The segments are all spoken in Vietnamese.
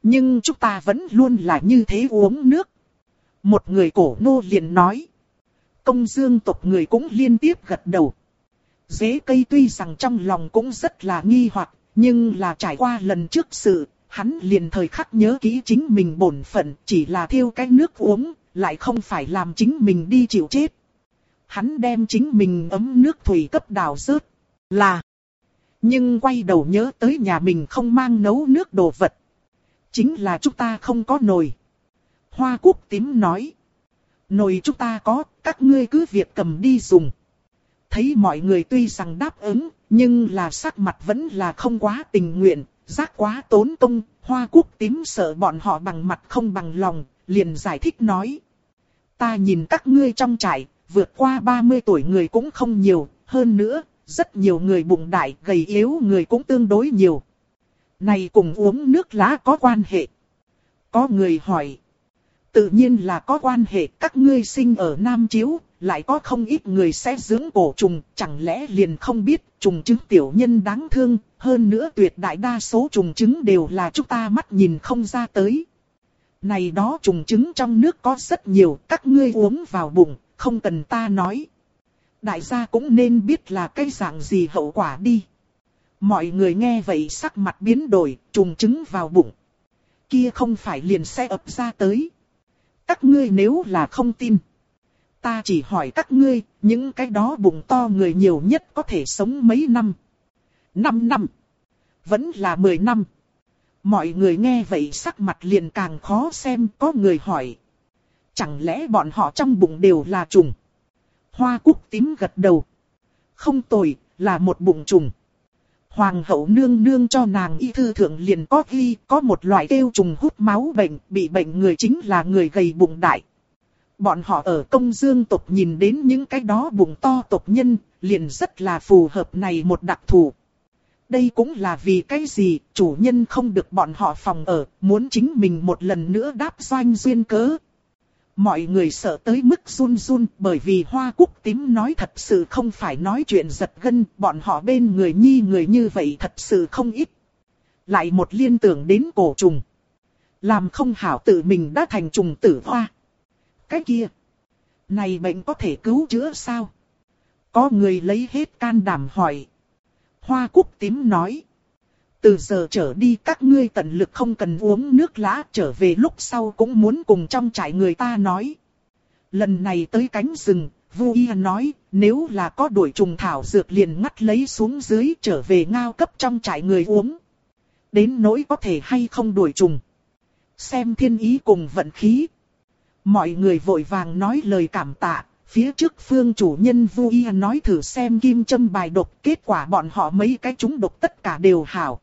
Nhưng chúng ta vẫn luôn là như thế uống nước. Một người cổ nô liền nói. Công dương tộc người cũng liên tiếp gật đầu. Dế cây tuy rằng trong lòng cũng rất là nghi hoặc, nhưng là trải qua lần trước sự, hắn liền thời khắc nhớ kỹ chính mình bổn phận, chỉ là thiêu cái nước uống, lại không phải làm chính mình đi chịu chết. Hắn đem chính mình ấm nước thủy cấp đào rớt, là. Nhưng quay đầu nhớ tới nhà mình không mang nấu nước đồ vật. Chính là chúng ta không có nồi. Hoa Cúc Tím nói. Nồi chúng ta có, các ngươi cứ việc cầm đi dùng. Thấy mọi người tuy rằng đáp ứng, nhưng là sắc mặt vẫn là không quá tình nguyện, giác quá tốn công. Hoa Cúc Tím sợ bọn họ bằng mặt không bằng lòng, liền giải thích nói. Ta nhìn các ngươi trong trại, vượt qua 30 tuổi người cũng không nhiều, hơn nữa, rất nhiều người bụng đại, gầy yếu người cũng tương đối nhiều. Này cùng uống nước lá có quan hệ. Có người hỏi. Tự nhiên là có quan hệ, các ngươi sinh ở Nam Chiếu, lại có không ít người sẽ dưỡng cổ trùng, chẳng lẽ liền không biết trùng trứng tiểu nhân đáng thương, hơn nữa tuyệt đại đa số trùng trứng đều là chúng ta mắt nhìn không ra tới. Này đó trùng trứng trong nước có rất nhiều, các ngươi uống vào bụng, không cần ta nói. Đại gia cũng nên biết là cái dạng gì hậu quả đi. Mọi người nghe vậy sắc mặt biến đổi, trùng trứng vào bụng. Kia không phải liền sẽ ập ra tới. Các ngươi nếu là không tin. Ta chỉ hỏi các ngươi, những cái đó bụng to người nhiều nhất có thể sống mấy năm? 5 năm. Vẫn là 10 năm. Mọi người nghe vậy sắc mặt liền càng khó xem, có người hỏi. Chẳng lẽ bọn họ trong bụng đều là trùng? Hoa Cúc Tím gật đầu. Không tồi, là một bụng trùng. Hoàng hậu nương nương cho nàng y thư thượng liền có ghi, có một loại kêu trùng hút máu bệnh, bị bệnh người chính là người gầy bụng đại. Bọn họ ở Công Dương tộc nhìn đến những cái đó bụng to tộc nhân, liền rất là phù hợp này một đặc thù. Đây cũng là vì cái gì, chủ nhân không được bọn họ phòng ở, muốn chính mình một lần nữa đáp doanh duyên cớ. Mọi người sợ tới mức run run, bởi vì Hoa Cúc Tím nói thật sự không phải nói chuyện giật gân, bọn họ bên người nhi người như vậy thật sự không ít. Lại một liên tưởng đến cổ trùng. Làm không hảo tự mình đã thành trùng tử hoa. Cái kia, này bệnh có thể cứu chữa sao? Có người lấy hết can đảm hỏi. Hoa Cúc Tím nói. Từ giờ trở đi các ngươi tận lực không cần uống nước lã, trở về lúc sau cũng muốn cùng trong trại người ta nói. Lần này tới cánh rừng, Vu Y nói, nếu là có đuổi trùng thảo dược liền ngắt lấy xuống dưới trở về ngao cấp trong trại người uống. Đến nỗi có thể hay không đuổi trùng. Xem thiên ý cùng vận khí. Mọi người vội vàng nói lời cảm tạ. Phía trước phương chủ nhân Vu Y nói thử xem kim châm bài độc, kết quả bọn họ mấy cái trúng độc tất cả đều hảo.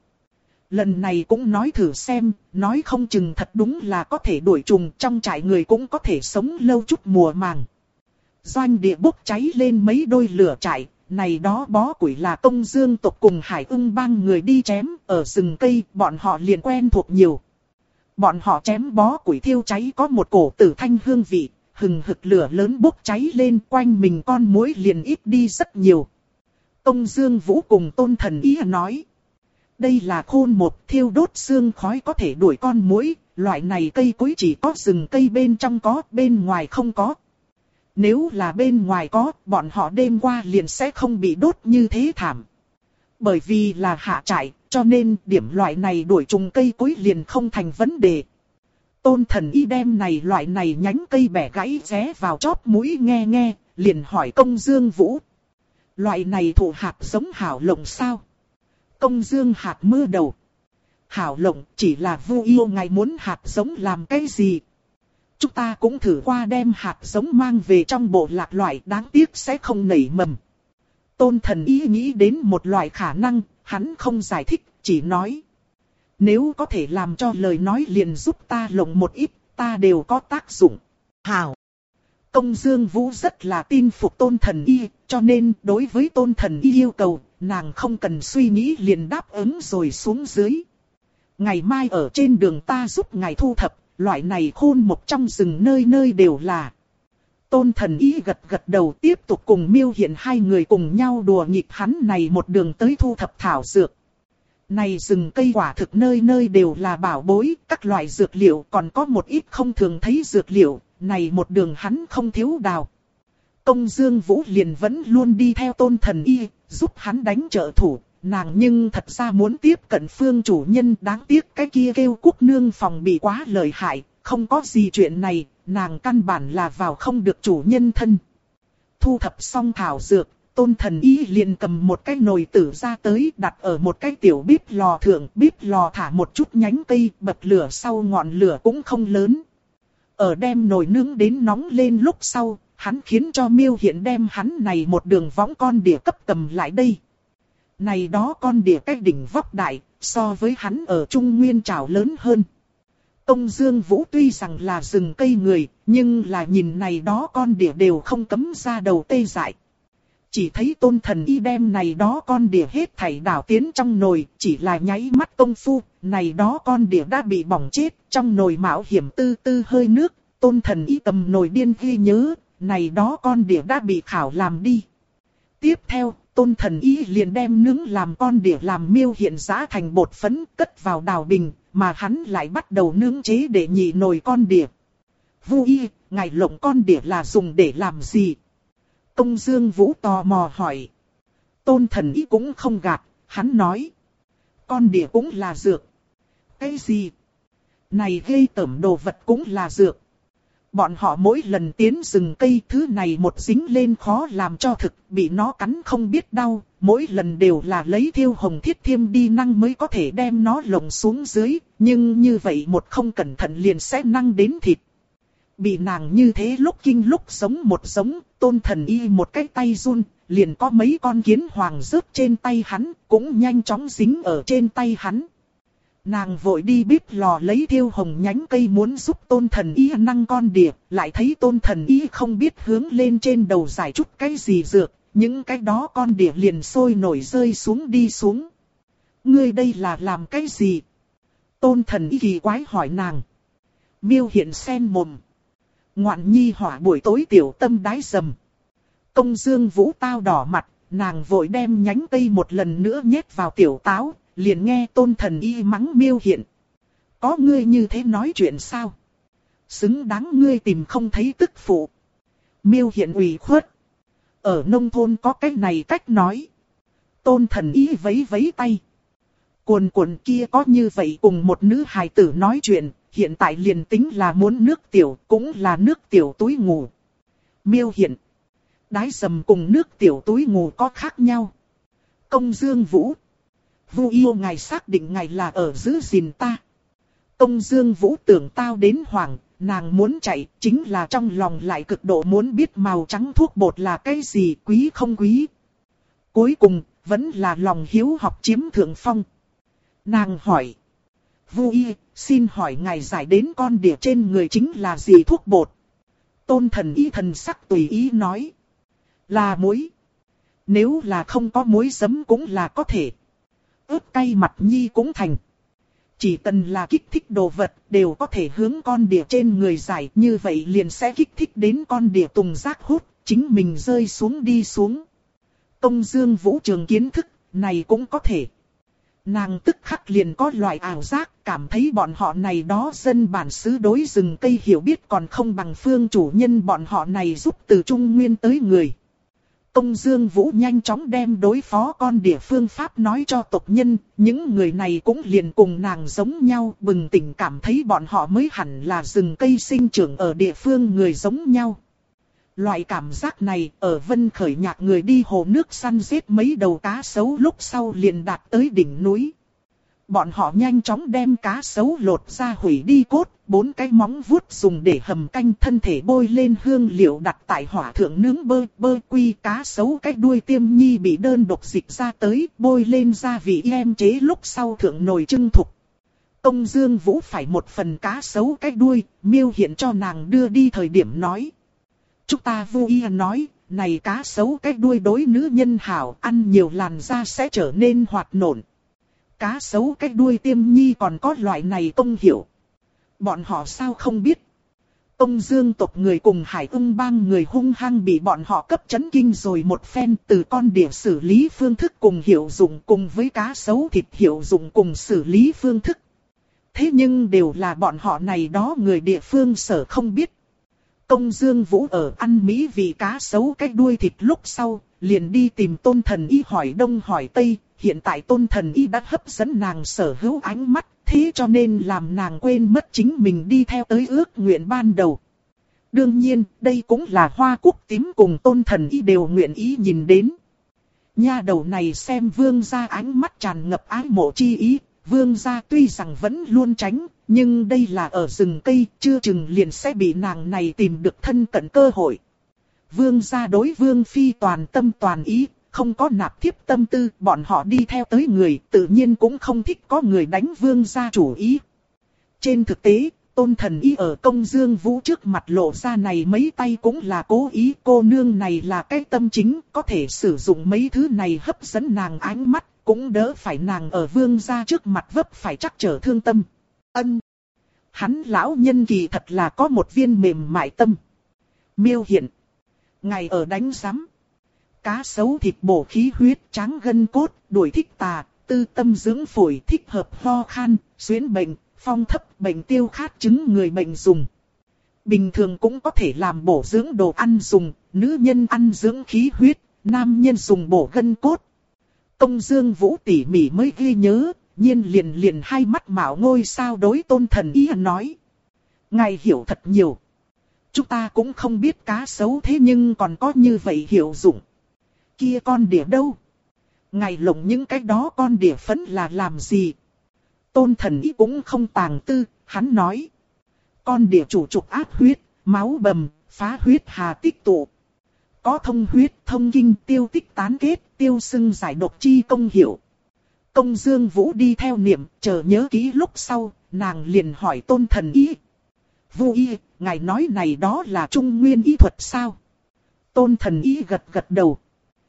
Lần này cũng nói thử xem, nói không chừng thật đúng là có thể đuổi trùng, trong trại người cũng có thể sống lâu chút mùa màng. Doanh địa bốc cháy lên mấy đôi lửa trại, này đó bó củi là Công Dương tộc cùng Hải Ưng bang người đi chém, ở rừng cây bọn họ liền quen thuộc nhiều. Bọn họ chém bó củi thiêu cháy có một cổ tử thanh hương vị, hừng hực lửa lớn bốc cháy lên, quanh mình con muỗi liền ít đi rất nhiều. Công Dương Vũ cùng Tôn Thần Ý nói. Đây là khôn một, thiêu đốt xương khói có thể đuổi con muỗi, loại này cây cối chỉ có rừng cây bên trong có, bên ngoài không có. Nếu là bên ngoài có, bọn họ đêm qua liền sẽ không bị đốt như thế thảm. Bởi vì là hạ trại, cho nên điểm loại này đuổi trùng cây cối liền không thành vấn đề. Tôn Thần Y đem này loại này nhánh cây bẻ gãy ré vào chóp mũi nghe nghe, liền hỏi Công Dương Vũ. Loại này thụ hạt giống hảo lộng sao? Công Dương hạt mưa đầu. Hảo lộng chỉ là Vu Yêu ngài muốn hạt giống làm cái gì? Chúng ta cũng thử qua đem hạt giống mang về trong bộ lạc loại, đáng tiếc sẽ không nảy mầm. Tôn Thần Y nghĩ đến một loại khả năng, hắn không giải thích, chỉ nói. Nếu có thể làm cho lời nói liền giúp ta lộng một ít, ta đều có tác dụng. Hảo. Công Dương Vũ rất là tin phục Tôn Thần Y, cho nên đối với Tôn Thần Y yêu cầu, nàng không cần suy nghĩ liền đáp ứng rồi xuống dưới. Ngày mai ở trên đường ta giúp ngài thu thập, loại này khôn một trong rừng nơi nơi đều là. Tôn Thần Y gật gật đầu tiếp tục cùng Miêu Hiển hai người cùng nhau đùa nghịch hắn này một đường tới thu thập thảo dược. Này rừng cây quả thực nơi nơi đều là bảo bối, các loại dược liệu, còn có một ít không thường thấy dược liệu, này một đường hắn không thiếu đào. Công Dương Vũ liền vẫn luôn đi theo Tôn Thần Y, giúp hắn đánh trợ thủ, nàng nhưng thật ra muốn tiếp cận Phương chủ nhân, đáng tiếc cái kia kêu Cúc nương phòng bị quá lợi hại, không có gì chuyện này, nàng căn bản là vào không được chủ nhân thân. Thu thập xong thảo dược, Tôn Thần Y liền cầm một cái nồi tử ra tới, đặt ở một cái tiểu bếp lò thượng, bếp lò thả một chút nhánh cây, bật lửa sau ngọn lửa cũng không lớn. Ở đem nồi nướng đến nóng lên lúc sau, hắn khiến cho Miêu Hiện đem hắn này một đường võng con đỉa cấp cầm lại đây. Này đó con đỉa cái đỉnh vóc đại, so với hắn ở Trung Nguyên trảo lớn hơn. Công Dương Vũ tuy rằng là rừng cây người, nhưng là nhìn này đó con đỉa đều không cấm ra đầu tê dại. Chỉ thấy Tôn Thần Y đem này đó con đỉa hết thảy đảo tiến trong nồi, chỉ là nháy mắt công phu, này đó con đỉa đã bị bỏng chết, trong nồi mạo hiểm tư tư hơi nước. Tôn Thần Y cầm nồi điên ghi nhớ, này đó con đỉa đã bị khảo làm đi. Tiếp theo, Tôn Thần Y liền đem nướng làm con đỉa làm Miêu Hiện giã thành bột phấn, cất vào đào bình, mà hắn lại bắt đầu nướng chế để nhị nồi con đỉa. Vu Y, ngài lộng con đỉa là dùng để làm gì? Công Dương Vũ tò mò hỏi. Tôn Thần Y cũng không gạt, hắn nói. Con đỉa cũng là dược. Cái gì? Này ghê tởm đồ vật cũng là dược. Bọn họ mỗi lần tiến rừng cây thứ này một dính lên khó làm cho thực, bị nó cắn không biết đau, mỗi lần đều là lấy thiêu hồng thiết thiêm đi năng mới có thể đem nó lồng xuống dưới, nhưng như vậy một không cẩn thận liền sẽ năng đến thịt. Bị nàng như thế lúc kinh lúc sống một giống, Tôn Thần Y một cái tay run, liền có mấy con kiến hoàng rớt trên tay hắn, cũng nhanh chóng dính ở trên tay hắn. Nàng vội đi bếp lò lấy thiêu hồng nhánh cây muốn giúp Tôn Thần Y năng con đỉa, lại thấy Tôn Thần Y không biết hướng lên trên đầu giải chút cái gì dược, những cái đó con đỉa liền sôi nổi rơi xuống đi xuống. Ngươi đây là làm cái gì? Tôn Thần Y kỳ quái hỏi nàng. Miêu Hiện sen mồm. Ngoạn nhi hỏa buổi tối tiểu tâm đái dầm. Công Dương Vũ tao đỏ mặt, nàng vội đem nhánh cây một lần nữa nhét vào tiểu táo, liền nghe Tôn Thần Y mắng Miêu Hiện. Có ngươi như thế nói chuyện sao? Xứng đáng ngươi tìm không thấy tức phụ. Miêu Hiện ủy khuất. Ở nông thôn có cách này cách nói. Tôn Thần Y vấy vấy tay. Cuồn cuộn kia có như vậy cùng một nữ hài tử nói chuyện, hiện tại liền tính là muốn nước tiểu, cũng là nước tiểu túi ngủ. Miêu Hiện. Đái dầm cùng nước tiểu túi ngủ có khác nhau. Công Dương Vũ. Vu yêu ngài xác định ngài là ở giữ gìn ta. Công Dương Vũ tưởng tao đến hoảng, nàng muốn chạy, chính là trong lòng lại cực độ muốn biết màu trắng thuốc bột là cái gì, quý không quý. Cuối cùng, vẫn là lòng hiếu học chiếm thượng phong. Nàng hỏi. Vu y, xin hỏi ngài giải đến con đỉa trên người chính là gì thuốc bột? Tôn Thần Y thần sắc tùy ý nói. Là muối. Nếu là không có muối giấm cũng là có thể. Ướp cay mặt nhi cũng thành. Chỉ cần là kích thích đồ vật đều có thể hướng con đỉa trên người giải, như vậy liền sẽ kích thích đến con đỉa tùng giác hút, chính mình rơi xuống đi xuống. Công Dương Vũ trường kiến thức, này cũng có thể. Nàng tức khắc liền có loại ảo giác, cảm thấy bọn họ này đó dân bản xứ đối rừng cây hiểu biết còn không bằng Phương chủ nhân bọn họ này giúp từ Trung Nguyên tới người. Công Dương Vũ nhanh chóng đem đối phó con đỉa phương pháp nói cho tộc nhân, những người này cũng liền cùng nàng giống nhau, bừng tỉnh cảm thấy bọn họ mới hẳn là rừng cây sinh trưởng ở địa phương người giống nhau. Loại cảm giác này ở Vân Khởi Nhạc người đi hồ nước săn giết mấy đầu cá sấu lúc sau liền đạt tới đỉnh núi. Bọn họ nhanh chóng đem cá sấu lột ra hủy đi cốt, 4 cái móng vuốt dùng để hầm canh, thân thể bôi lên hương liệu đặt tại hỏa thượng nướng bơ quy, cá sấu cái đuôi tiêm nhi bị đơn độc dịch ra tới, bôi lên gia vị em chế lúc sau thượng nồi trưng thục. Công Dương Vũ phải một phần cá sấu cái đuôi, Miêu Hiện cho nàng đưa đi thời điểm nói. Chúng ta vui nói, này cá sấu cái đuôi đối nữ nhân hảo, ăn nhiều làn da sẽ trở nên hoạt nộn. Cá sấu cái đuôi tiêm nhi còn có loại này công hiểu. Bọn họ sao không biết. Công Dương tộc người cùng Hải Ưng bang người hung hăng bị bọn họ cấp chấn kinh rồi một phen, từ con đỉa xử lý phương thức cùng hiệu dụng cùng với cá sấu thịt hiệu dụng cùng xử lý phương thức. Thế nhưng đều là bọn họ này đó người địa phương sở không biết. Công Dương Vũ ở ăn mỹ vị cá sấu cái đuôi thịt lúc sau, liền đi tìm Tôn Thần Y hỏi đông hỏi tây. Hiện tại Tôn Thần Y đã hấp dẫn nàng sở hữu ánh mắt, thế cho nên làm nàng quên mất chính mình đi theo tới ước nguyện ban đầu. Đương nhiên, đây cũng là Hoa Cúc Tím cùng Tôn Thần Y đều nguyện ý nhìn đến. Nha đầu này xem vương gia ánh mắt tràn ngập ái mộ chi ý, vương gia tuy rằng vẫn luôn tránh, nhưng đây là ở rừng cây, chưa chừng liền sẽ bị nàng này tìm được thân cận cơ hội. Vương gia đối vương phi toàn tâm toàn ý, không có nạp thiếp tâm tư, bọn họ đi theo tới người, tự nhiên cũng không thích có người đánh vương gia chủ ý. Trên thực tế, Tôn Thần Y ở Công Dương Vũ trước mặt lộ ra này mấy tay cũng là cố ý, cô nương này là cái tâm chính, có thể sử dụng mấy thứ này hấp dẫn nàng ánh mắt, cũng đỡ phải nàng ở vương gia trước mặt vấp phải trắc trở thương tâm. Ân. Hắn lão nhân kỳ thật là có một viên mềm mại tâm. Miêu Hiện. Ngày ở đánh giám. Cá sấu thịt bổ khí huyết, tráng gân cốt, đuổi thích tà, tư tâm dưỡng phổi, thích hợp ho khan, xuyến bệnh, phong thấp, bệnh tiêu khát chứng người bệnh dùng. Bình thường cũng có thể làm bổ dưỡng đồ ăn dùng, nữ nhân ăn dưỡng khí huyết, nam nhân dùng bổ gân cốt. Công Dương Vũ tỉ mỉ mới ghi nhớ, nhiên liền hai mắt mạo ngôi sao đối Tôn Thần Y nói. Ngài hiểu thật nhiều. Chúng ta cũng không biết cá sấu thế nhưng còn có như vậy hiệu dụng. Kia con đỉa đâu? Ngài lộng những cái đó con đỉa phấn là làm gì? Tôn Thần Y cũng không tàng tư, hắn nói. Con đỉa chủ trục áp huyết, máu bầm, phá huyết hà tích tụ. Có thông huyết, thông kinh, tiêu tích tán kết, tiêu sưng giải độc chi công hiệu. Công Dương Vũ đi theo niệm, chờ nhớ kỹ lúc sau, nàng liền hỏi Tôn Thần Y. Vu Y, ngài nói này đó là Trung Nguyên y thuật sao? Tôn Thần Y gật gật đầu.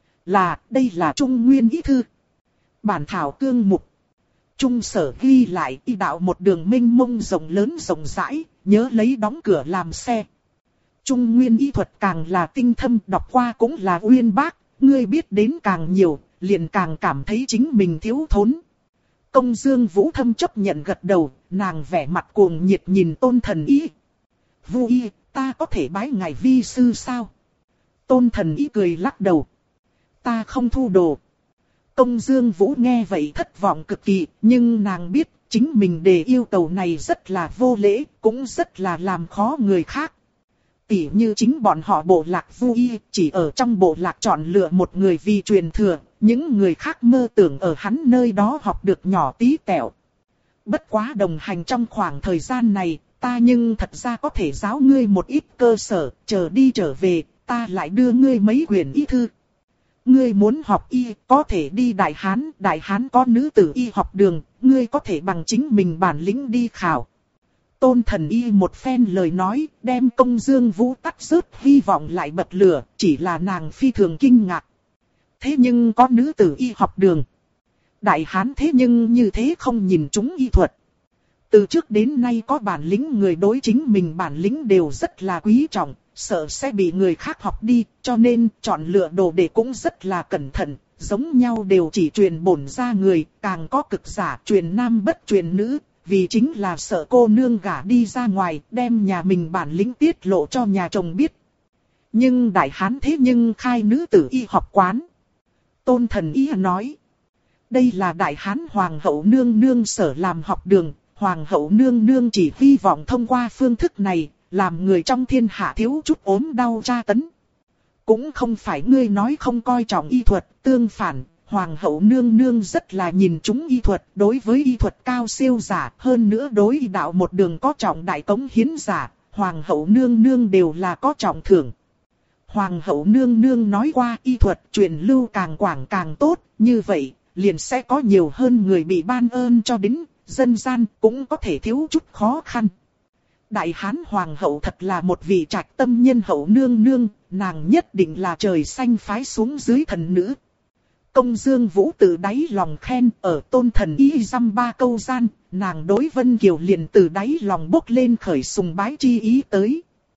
Đây là Trung Nguyên y thư. Bản thảo cương mục. Trung sở ghi lại y đạo một đường mênh mông rộng lớn rộng rãi, nhớ lấy đóng cửa làm xe. Trung Nguyên y thuật càng là tinh thâm, đọc qua cũng là uyên bác, ngươi biết đến càng nhiều, liền càng cảm thấy chính mình thiếu thốn. Công Dương Vũ thâm chấp nhận gật đầu, nàng vẻ mặt cuồng nhiệt nhìn Tôn Thần Y. Vu Y, ta có thể bái ngài vi sư sao? Tôn Thần Y cười lắc đầu. Ta không thu đồ. Công Dương Vũ nghe vậy thất vọng cực kỳ, nhưng nàng biết chính mình đề yêu cầu này rất là vô lễ, cũng rất là làm khó người khác. Tỉ như chính bọn họ bộ lạc Vu Y, chỉ ở trong bộ lạc chọn lựa một người vì truyền thừa, những người khác mơ tưởng ở hắn nơi đó học được nhỏ tí tẹo. Bất quá đồng hành trong khoảng thời gian này, ta nhưng thật ra có thể giáo ngươi một ít cơ sở, chờ đi trở về, ta lại đưa ngươi mấy quyển y thư. Ngươi muốn học y, có thể đi Đại Hán có nữ tử y học đường, ngươi có thể bằng chính mình bản lĩnh đi khảo. Tôn Thần Y một phen lời nói, đem Công Dương Vũ tắt rớt hy vọng lại bật lửa, chỉ là nàng phi thường kinh ngạc. Thế nhưng có nữ tử y học đường. Đại Hán thế nhưng như thế không nhìn chúng y thuật. Từ trước đến nay có bản lĩnh người đối chính mình bản lĩnh đều rất là quý trọng, sợ sẽ bị người khác học đi, cho nên chọn lựa đồ đệ cũng rất là cẩn thận, giống nhau đều chỉ truyền bổn ra người, càng có cực giả truyền nam bất truyền nữ, vì chính là sợ cô nương gả đi ra ngoài, đem nhà mình bản lĩnh tiết lộ cho nhà chồng biết. Nhưng Đại Hán thế nhưng khai nữ tử y học quán. Tôn Thần Y nói, đây là Đại Hán Hoàng hậu nương nương sở làm học đường, Hoàng hậu nương nương chỉ hy vọng thông qua phương thức này, làm người trong thiên hạ thiếu chút ốm đau tra tấn. Cũng không phải ngươi nói không coi trọng y thuật, tương phản, Hoàng hậu nương nương rất là nhìn chúng y thuật, đối với y thuật cao siêu giả, hơn nữa đối y đạo một đường có trọng đại cống hiến giả, Hoàng hậu nương nương đều là có trọng thưởng. Hoàng hậu nương nương nói qua y thuật truyền lưu càng quảng càng tốt, như vậy, liền sẽ có nhiều hơn người bị ban ơn cho đến, dân gian cũng có thể thiếu chút khó khăn. Đại Hán Hoàng hậu thật là một vị trạch tâm nhân hậu nương nương, nàng nhất định là trời xanh phái xuống dưới thần nữ. Công Dương Vũ từ đáy lòng khen, ở Tôn Thần Y dăm ba câu gian, nàng đối Vân Kiều liền từ đáy lòng bốc lên khởi sùng bái chi ý tới.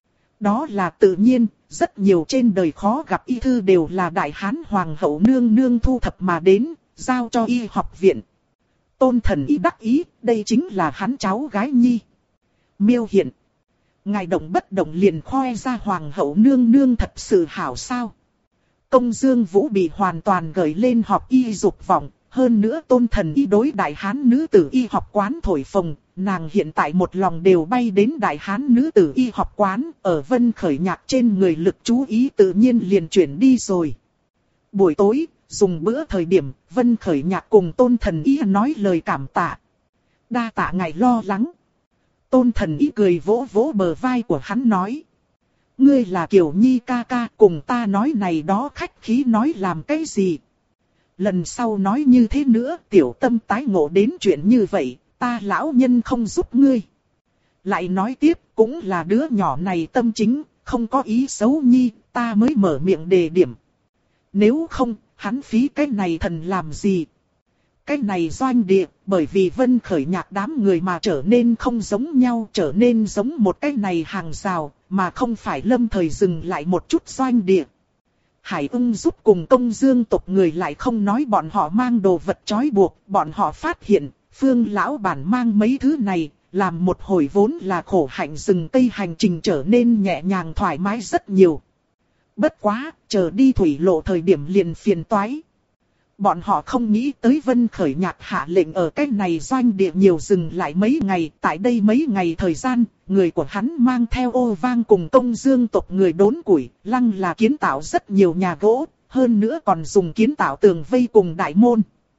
Đó là tự nhiên, rất nhiều trên đời khó gặp y thư đều là đại hán hoàng hậu nương nương thu thập mà đến, giao cho y học viện. Tôn Thần Y đắc ý, đây chính là hắn cháu gái nhi. Miêu Hiện, ngài động bất động liền khoe ra hoàng hậu nương nương thật sự hảo sao. Công Dương Vũ bị hoàn toàn gợi lên học y dục vọng, hơn nữa Tôn Thần Y đối đại hán nữ tử y học quán thổi phồng, nàng hiện tại một lòng đều bay đến đại hán nữ tử y học quán, ở Vân Khởi Nhạc trên người lực chú ý tự nhiên liền chuyển đi rồi. Buổi tối, dùng bữa thời điểm, Vân Khởi Nhạc cùng Tôn Thần Y nói lời cảm tạ. Đa tạ ngài lo lắng. Tôn Thần Y cười vỗ vỗ bờ vai của hắn nói. Ngươi là Kiều Nhi ca ca, cùng ta nói này đó khách khí nói làm cái gì. Lần sau nói như thế nữa, tiểu tâm tái ngộ đến chuyện như vậy, ta lão nhân không giúp ngươi. Lại nói tiếp, cũng là đứa nhỏ này tâm chính, không có ý xấu nhi, ta mới mở miệng đề điểm. Nếu không, hắn phí cái này thần làm gì? Cái này doanh địa, bởi vì Vân Khởi Nhạc đám người mà trở nên không giống nhau, trở nên giống một cái này hàng rào, mà không phải lâm thời dừng lại một chút doanh địa. Hải Ưng giúp cùng Công Dương tộc người lại không nói bọn họ mang đồ vật trói buộc, bọn họ phát hiện, Phương lão bản mang mấy thứ này, làm một hồi vốn là khổ hạnh rừng cây hành trình trở nên nhẹ nhàng thoải mái rất nhiều. Bất quá, chờ đi thủy lộ thời điểm liền phiền toái. Bọn họ không nghĩ tới Vân Khởi Nhạc hạ lệnh ở cách này doanh địa nhiều dừng lại mấy ngày. Tại đây mấy ngày thời gian, người của hắn mang theo ô vang cùng Công Dương tộc người đốn củi, lăng là kiến tạo rất nhiều nhà gỗ, hơn nữa còn dùng kiến tạo tường vây cùng đại môn.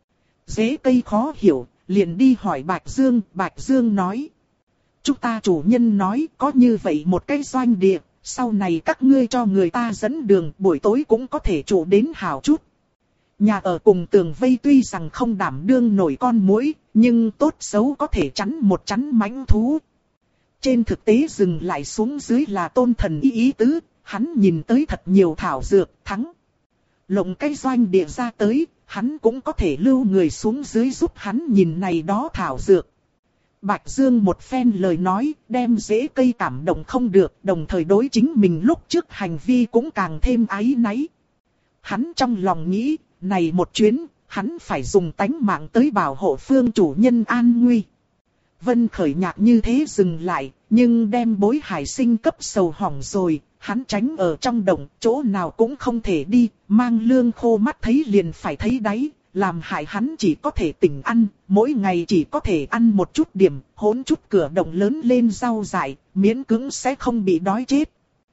Dễ cây khó hiểu, liền đi hỏi Bạch Dương, Bạch Dương nói. Chúng ta chủ nhân nói có như vậy một cái doanh địa, sau này các ngươi cho người ta dẫn đường, buổi tối cũng có thể trụ đến hảo chút. Nhà ở cùng tường vây tuy rằng không đảm đương nổi con muỗi, nhưng tốt xấu có thể chắn một chắn mãnh thú. Trên thực tế dừng lại xuống dưới là Tôn Thần Y ý tứ, hắn nhìn tới thật nhiều thảo dược, thắng. Lộng cái doanh địa ra tới, hắn cũng có thể lưu người xuống dưới giúp hắn nhìn này đó thảo dược. Bạch Dương một phen lời nói, đem rễ cây cảm động không được, đồng thời đối chính mình lúc trước hành vi cũng càng thêm áy náy. Hắn trong lòng nghĩ, này một chuyến, hắn phải dùng tánh mạng tới bảo hộ Phương chủ nhân an nguy. Vân Khởi Nhạc như thế dừng lại, nhưng đem Bối Hải Sinh cấp sầu hỏng rồi, hắn tránh ở trong động, chỗ nào cũng không thể đi, mang lương khô mắt thấy liền phải thấy đáy, làm hại hắn chỉ có thể tỉnh ăn, mỗi ngày chỉ có thể ăn một chút điểm, hỗn chút cửa động lớn lên rau dại, miễn cưỡng sẽ không bị đói chết.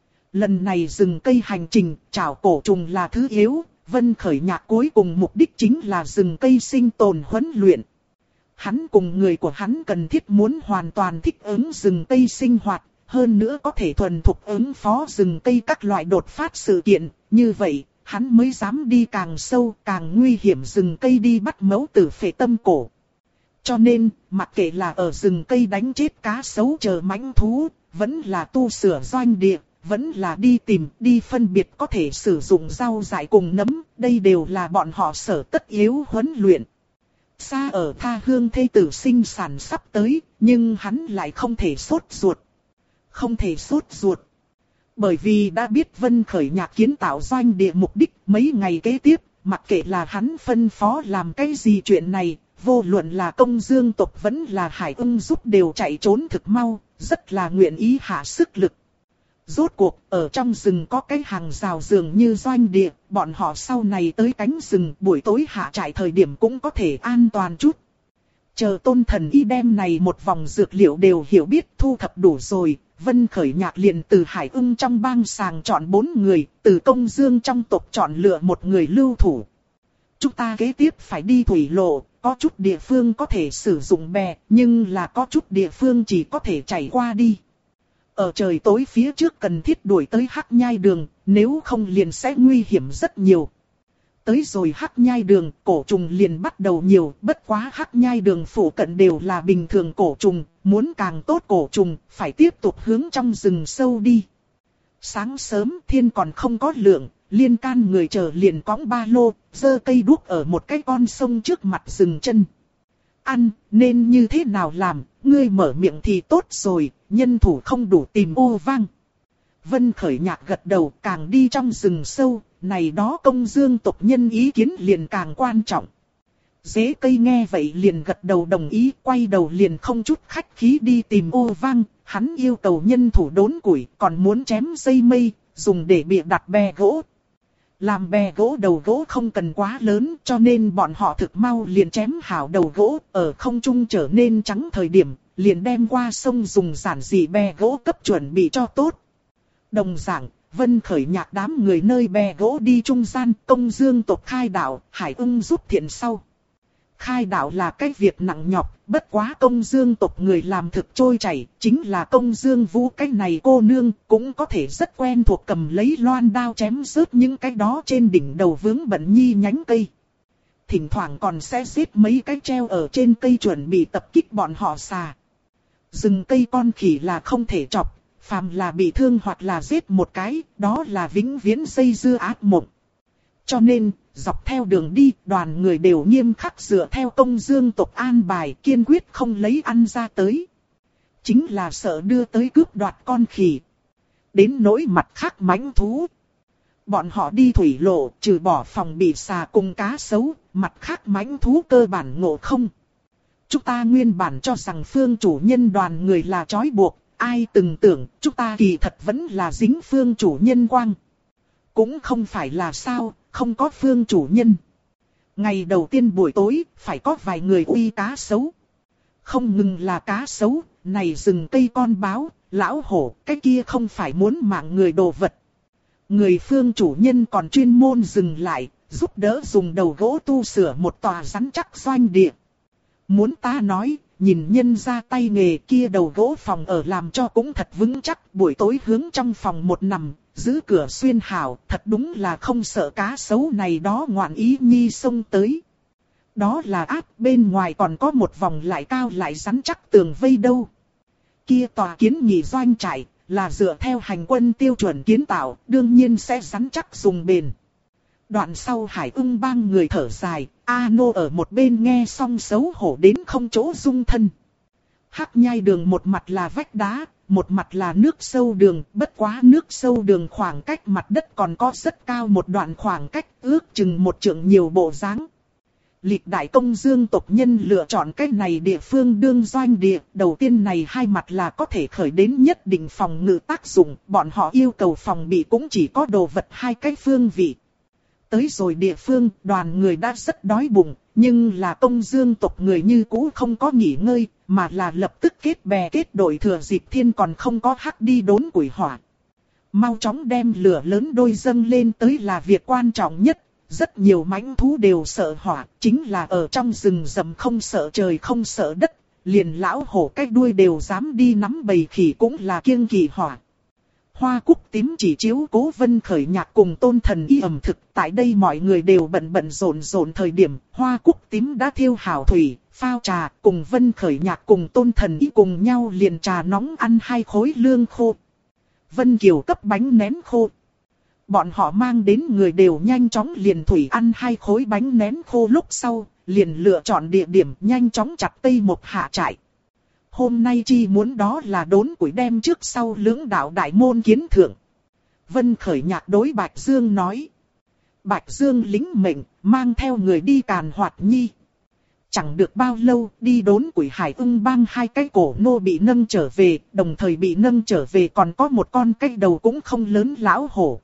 Lần này rừng cây hành trình, trảo cổ trùng là thứ yếu, Vân Khởi Nhạc cuối cùng mục đích chính là rừng cây sinh tồn huấn luyện. Hắn cùng người của hắn cần thiết muốn hoàn toàn thích ứng rừng cây sinh hoạt, hơn nữa có thể thuần thục ứng phó rừng cây các loại đột phát sự kiện, như vậy, hắn mới dám đi càng sâu, càng nguy hiểm rừng cây đi bắt mẫu tử phệ tâm cổ. Cho nên, mặc kệ là ở rừng cây đánh chết cá sấu chờ mãnh thú, vẫn là tu sửa doanh địa, vẫn là đi tìm, đi phân biệt có thể sử dụng rau dại cùng nấm, đây đều là bọn họ sở tất yếu huấn luyện. Xa ở tha hương thê tử sinh sản sắp tới, nhưng hắn lại không thể sốt ruột. Không thể sốt ruột. Bởi vì đã biết Vân Khởi Nhạc kiến tạo doanh địa mục đích mấy ngày kế tiếp, mặc kệ là hắn phân phó làm cái gì chuyện này, vô luận là Công Dương tộc vẫn là Hải Ưng giúp đều chạy trốn thực mau, rất là nguyện ý hạ sức lực. Rốt cuộc, ở trong rừng có cái hàng rào dường như doanh địa, bọn họ sau này tới cánh rừng buổi tối hạ trại thời điểm cũng có thể an toàn chút. Chờ Tôn Thần Y đem này một vòng dược liệu đều hiểu biết thu thập đủ rồi, Vân Khởi Nhạc liền từ Hải Ưng trong bang sàng chọn 4 người, từ Công Dương trong tộc chọn lựa một người lưu thủ. Chúng ta kế tiếp phải đi thủy lộ, có chút địa phương có thể sử dụng bè, nhưng là có chút địa phương chỉ có thể chạy qua đi. Ở trời tối phía trước cần thiết đuổi tới Hắc Nhai Đường, nếu không liền sẽ nguy hiểm rất nhiều. Tới rồi Hắc Nhai Đường, cổ trùng liền bắt đầu nhiều, bất quá Hắc Nhai Đường phủ cận đều là bình thường cổ trùng, muốn càng tốt cổ trùng, phải tiếp tục hướng trong rừng sâu đi. Sáng sớm thiên còn không có lượng, Liên Can người chờ liền cõng ba lô, giơ cây đuốc ở một cái con sông trước mặt dừng chân. Ăn, nên như thế nào làm, ngươi mở miệng thì tốt rồi, nhân thủ không đủ tìm ô vang. Vân Khởi Nhạc gật đầu, càng đi trong rừng sâu, này đó Công Dương tộc nhân ý kiến liền càng quan trọng. Dế cây nghe vậy liền gật đầu đồng ý, quay đầu liền không chút khách khí đi tìm Ô Vang, hắn yêu cầu nhân thủ đốn củi, còn muốn chém dây mây, dùng để bịa đặt bè gỗ. Làm bè gỗ đầu gỗ không cần quá lớn, cho nên bọn họ thực mau liền chém hảo đầu gỗ, ở không trung trở nên trắng thời điểm, liền đem qua sông dùng giản dị bè gỗ cấp chuẩn bị cho tốt. Đồng dạng, Vân Khởi Nhạc đám người nơi bè gỗ đi trung gian, Công Dương tộc khai đạo, Hải Ưng giúp thiện sau. Khai đạo là cái việc nặng nhọc, bất quá Công Dương tộc người làm thực trôi chảy, chính là Công Dương Vũ cái này cô nương cũng có thể rất quen thuộc cầm lấy loan đao chém rớt những cái đó trên đỉnh đầu vướng bận nhi nhánh cây. Thỉnh thoảng còn sẽ giết mấy cái treo ở trên cây chuẩn bị tập kích bọn họ xà. Rừng cây con khỉ là không thể chọc, phàm là bị thương hoặc là giết một cái, đó là vĩnh viễn dây dưa ác mộng. Cho nên, dọc theo đường đi, đoàn người đều nghiêm khắc dựa theo Công Dương tộc an bài, kiên quyết không lấy ăn ra tới. Chính là sợ đưa tới cướp đoạt con khỉ. Đến nỗi mặt khác mãnh thú. Bọn họ đi thủy lộ, trừ bỏ phòng bị xà cùng cá sấu, mặt khác mãnh thú cơ bản ngộ không. Chúng ta nguyên bản cho rằng Phương chủ nhân đoàn người là trói buộc, ai từng tưởng chúng ta kỳ thật vẫn là dính Phương chủ nhân quang. Cũng không phải là sao, không có Phương chủ nhân. Ngày đầu tiên buổi tối, phải có vài người uy cá sấu. Không ngừng là cá sấu, này rừng cây con báo, lão hổ, cái kia không phải muốn mạng người đồ vật. Người Phương chủ nhân còn chuyên môn dừng lại, giúp đỡ dùng đầu gỗ tu sửa một tòa rắn chắc doanh địa. Muốn ta nói, nhìn nhân ra tay nghề kia đầu gỗ phòng ở làm cho cũng thật vững chắc, buổi tối hướng trong phòng một nằm, giữ cửa xuyên hảo, thật đúng là không sợ cá sấu này đó ngoạn ý nhi xông tới. Đó là áp, bên ngoài còn có một vòng lại cao lại rắn chắc tường vây đâu. Kia tòa kiến nghị doanh trại, là dựa theo hành quân tiêu chuẩn kiến tạo, đương nhiên sẽ rắn chắc dùng bền. Đoạn sau Hải Ưng bang người thở dài, A Nô ở một bên nghe xong xấu hổ đến không chỗ dung thân. Hắc nhai đường một mặt là vách đá, một mặt là nước sâu đường, bất quá nước sâu đường khoảng cách mặt đất còn có rất cao một đoạn khoảng cách, ước chừng một trượng nhiều bộ dáng. Lịch đại Công Dương tộc nhân lựa chọn cái này địa phương đương doanh địa, đầu tiên này hai mặt là có thể khởi đến nhất định phòng ngự tác dụng, bọn họ yêu cầu phòng bị cũng chỉ có đồ vật hai cái phương vị. Tới rồi địa phương, đoàn người đã rất đói bụng, nhưng là Công Dương tộc người như cũ không có nghỉ ngơi, mà là lập tức kết bè kết đội thừa dịp thiên còn không có hắc đi đốn củi hỏa. Mau chóng đem lửa lớn đôi dâng lên tới là việc quan trọng nhất, rất nhiều mãnh thú đều sợ hỏa, chính là ở trong rừng rậm không sợ trời không sợ đất, liền lão hổ cái đuôi đều dám đi nắm bầy khỉ cũng là kiêng kỵ hỏa. Hoa Cúc Tím chỉ chiếu cố Vân Khởi Nhạc cùng Tôn Thần Y ẩm thực, tại đây mọi người đều bận rộn thời điểm, Hoa Cúc Tím đã thiêu hảo thủy, phao trà, cùng Vân Khởi Nhạc cùng Tôn Thần Y cùng nhau liền trà nóng ăn 2 khối lương khô. Vân Kiều cấp bánh nén khô. Bọn họ mang đến người đều nhanh chóng liền thủy ăn 2 khối bánh nén khô lúc sau, liền lựa chọn địa điểm nhanh chóng chặt cây một hạ trại. Hôm nay chi muốn đó là đốn củi đem trước sau lưỡng đạo đại môn kiến thượng. Vân Khởi Nhạc đối Bạch Dương nói. Bạch Dương lính mệnh, mang theo người đi Càn Hoạt Nhi. Chẳng được bao lâu, đi đốn củi Hải Ưng bang 2 cái cổ nô bị nâng trở về, đồng thời bị nâng trở về còn có một con cái đầu cũng không lớn lão hổ.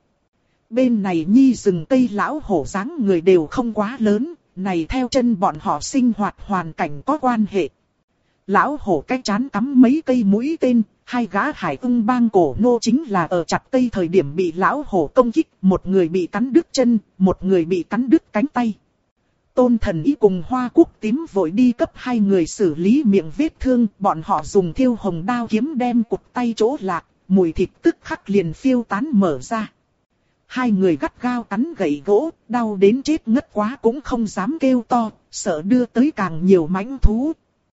Bên này Nhi rừng cây lão hổ dáng người đều không quá lớn, này theo chân bọn họ sinh hoạt hoàn cảnh có quan hệ. Lão hổ cái chán cắm mấy cây mũi tên, 2 gã Hải Ưng bang cổ nô chính là ở chặt cây thời điểm bị lão hổ công kích, một người bị cắn đứt chân, một người bị cắn đứt cánh tay. Tôn Thần Y cùng Hoa Cúc Tím vội đi cấp 2 người xử lý miệng vết thương, bọn họ dùng thiêu hồng đao kiếm đem cụt tay chỗ lạc, mùi thịt tức khắc liền phiêu tán mở ra. 2 người gắt gao cắn gậy gỗ, đau đến chết ngất quá cũng không dám kêu to, sợ đưa tới càng nhiều mãnh thú.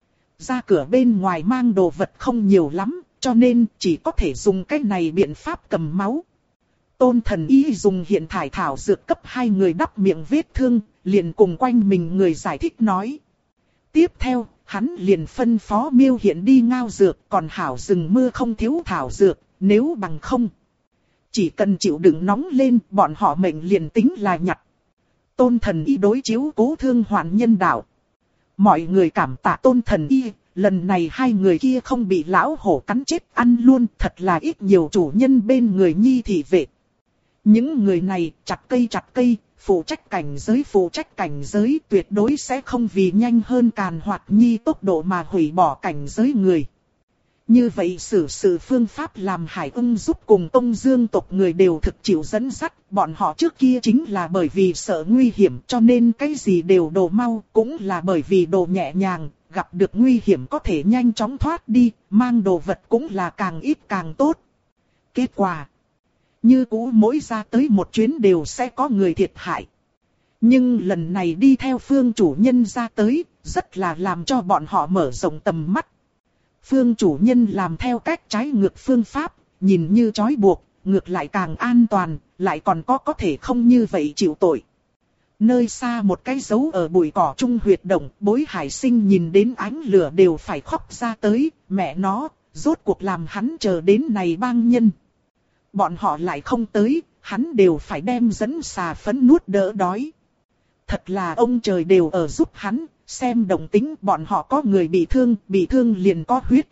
Ra cửa bên ngoài mang đồ vật không nhiều lắm, cho nên chỉ có thể dùng cái này biện pháp cầm máu. Tôn Thần Y dùng hiện thải thảo dược cấp 2 người đắp miệng vết thương, liền cùng quanh mình người giải thích nói. Tiếp theo, hắn liền phân phó Miêu Hiện đi ngao dược, còn hảo rừng mưa không thiếu thảo dược, nếu bằng không. chỉ cần chịu đựng nóng lên, bọn họ mệnh liền tính là nhặt. Tôn Thần Y đối chiếu cố thương hoạn nhân đạo. Mọi người cảm tạ Tôn Thần Y, lần này hai người kia không bị lão hổ cắn chết ăn luôn, thật là ít nhiều chủ nhân bên người nhi thị vệ. Những người này chặt cây, phụ trách cảnh giới tuyệt đối sẽ không vì nhanh hơn Càn Hoạt Nhi tốc độ mà hủy bỏ cảnh giới người. Như vậy sự phương pháp làm Hải Ưng giúp cùng Tông Dương tộc người đều thực chịu dẫn dắt, bọn họ trước kia chính là bởi vì sợ nguy hiểm cho nên cái gì đều đồ mau, cũng là bởi vì đồ nhẹ nhàng, gặp được nguy hiểm có thể nhanh chóng thoát đi, mang đồ vật cũng là càng ít càng tốt. Kết quả, như cũ mỗi ra tới một chuyến đều sẽ có người thiệt hại. Nhưng lần này đi theo Phương chủ nhân ra tới, rất là làm cho bọn họ mở rộng tầm mắt. Phương chủ nhân làm theo cách trái ngược phương pháp, nhìn như trói buộc, ngược lại càng an toàn, lại còn có thể không như vậy chịu tội. Nơi xa một cái dấu ở bụi cỏ trung huyệt động, Bối Hải Sinh nhìn đến ánh lửa đều phải khóc ra tới, mẹ nó, rốt cuộc làm hắn chờ đến này bang nhân. Bọn họ lại không tới, hắn đều phải đem dẫn xà phấn nuốt đỡ đói. Thật là ông trời đều ở giúp hắn, xem động tính bọn họ có người bị thương liền có huyết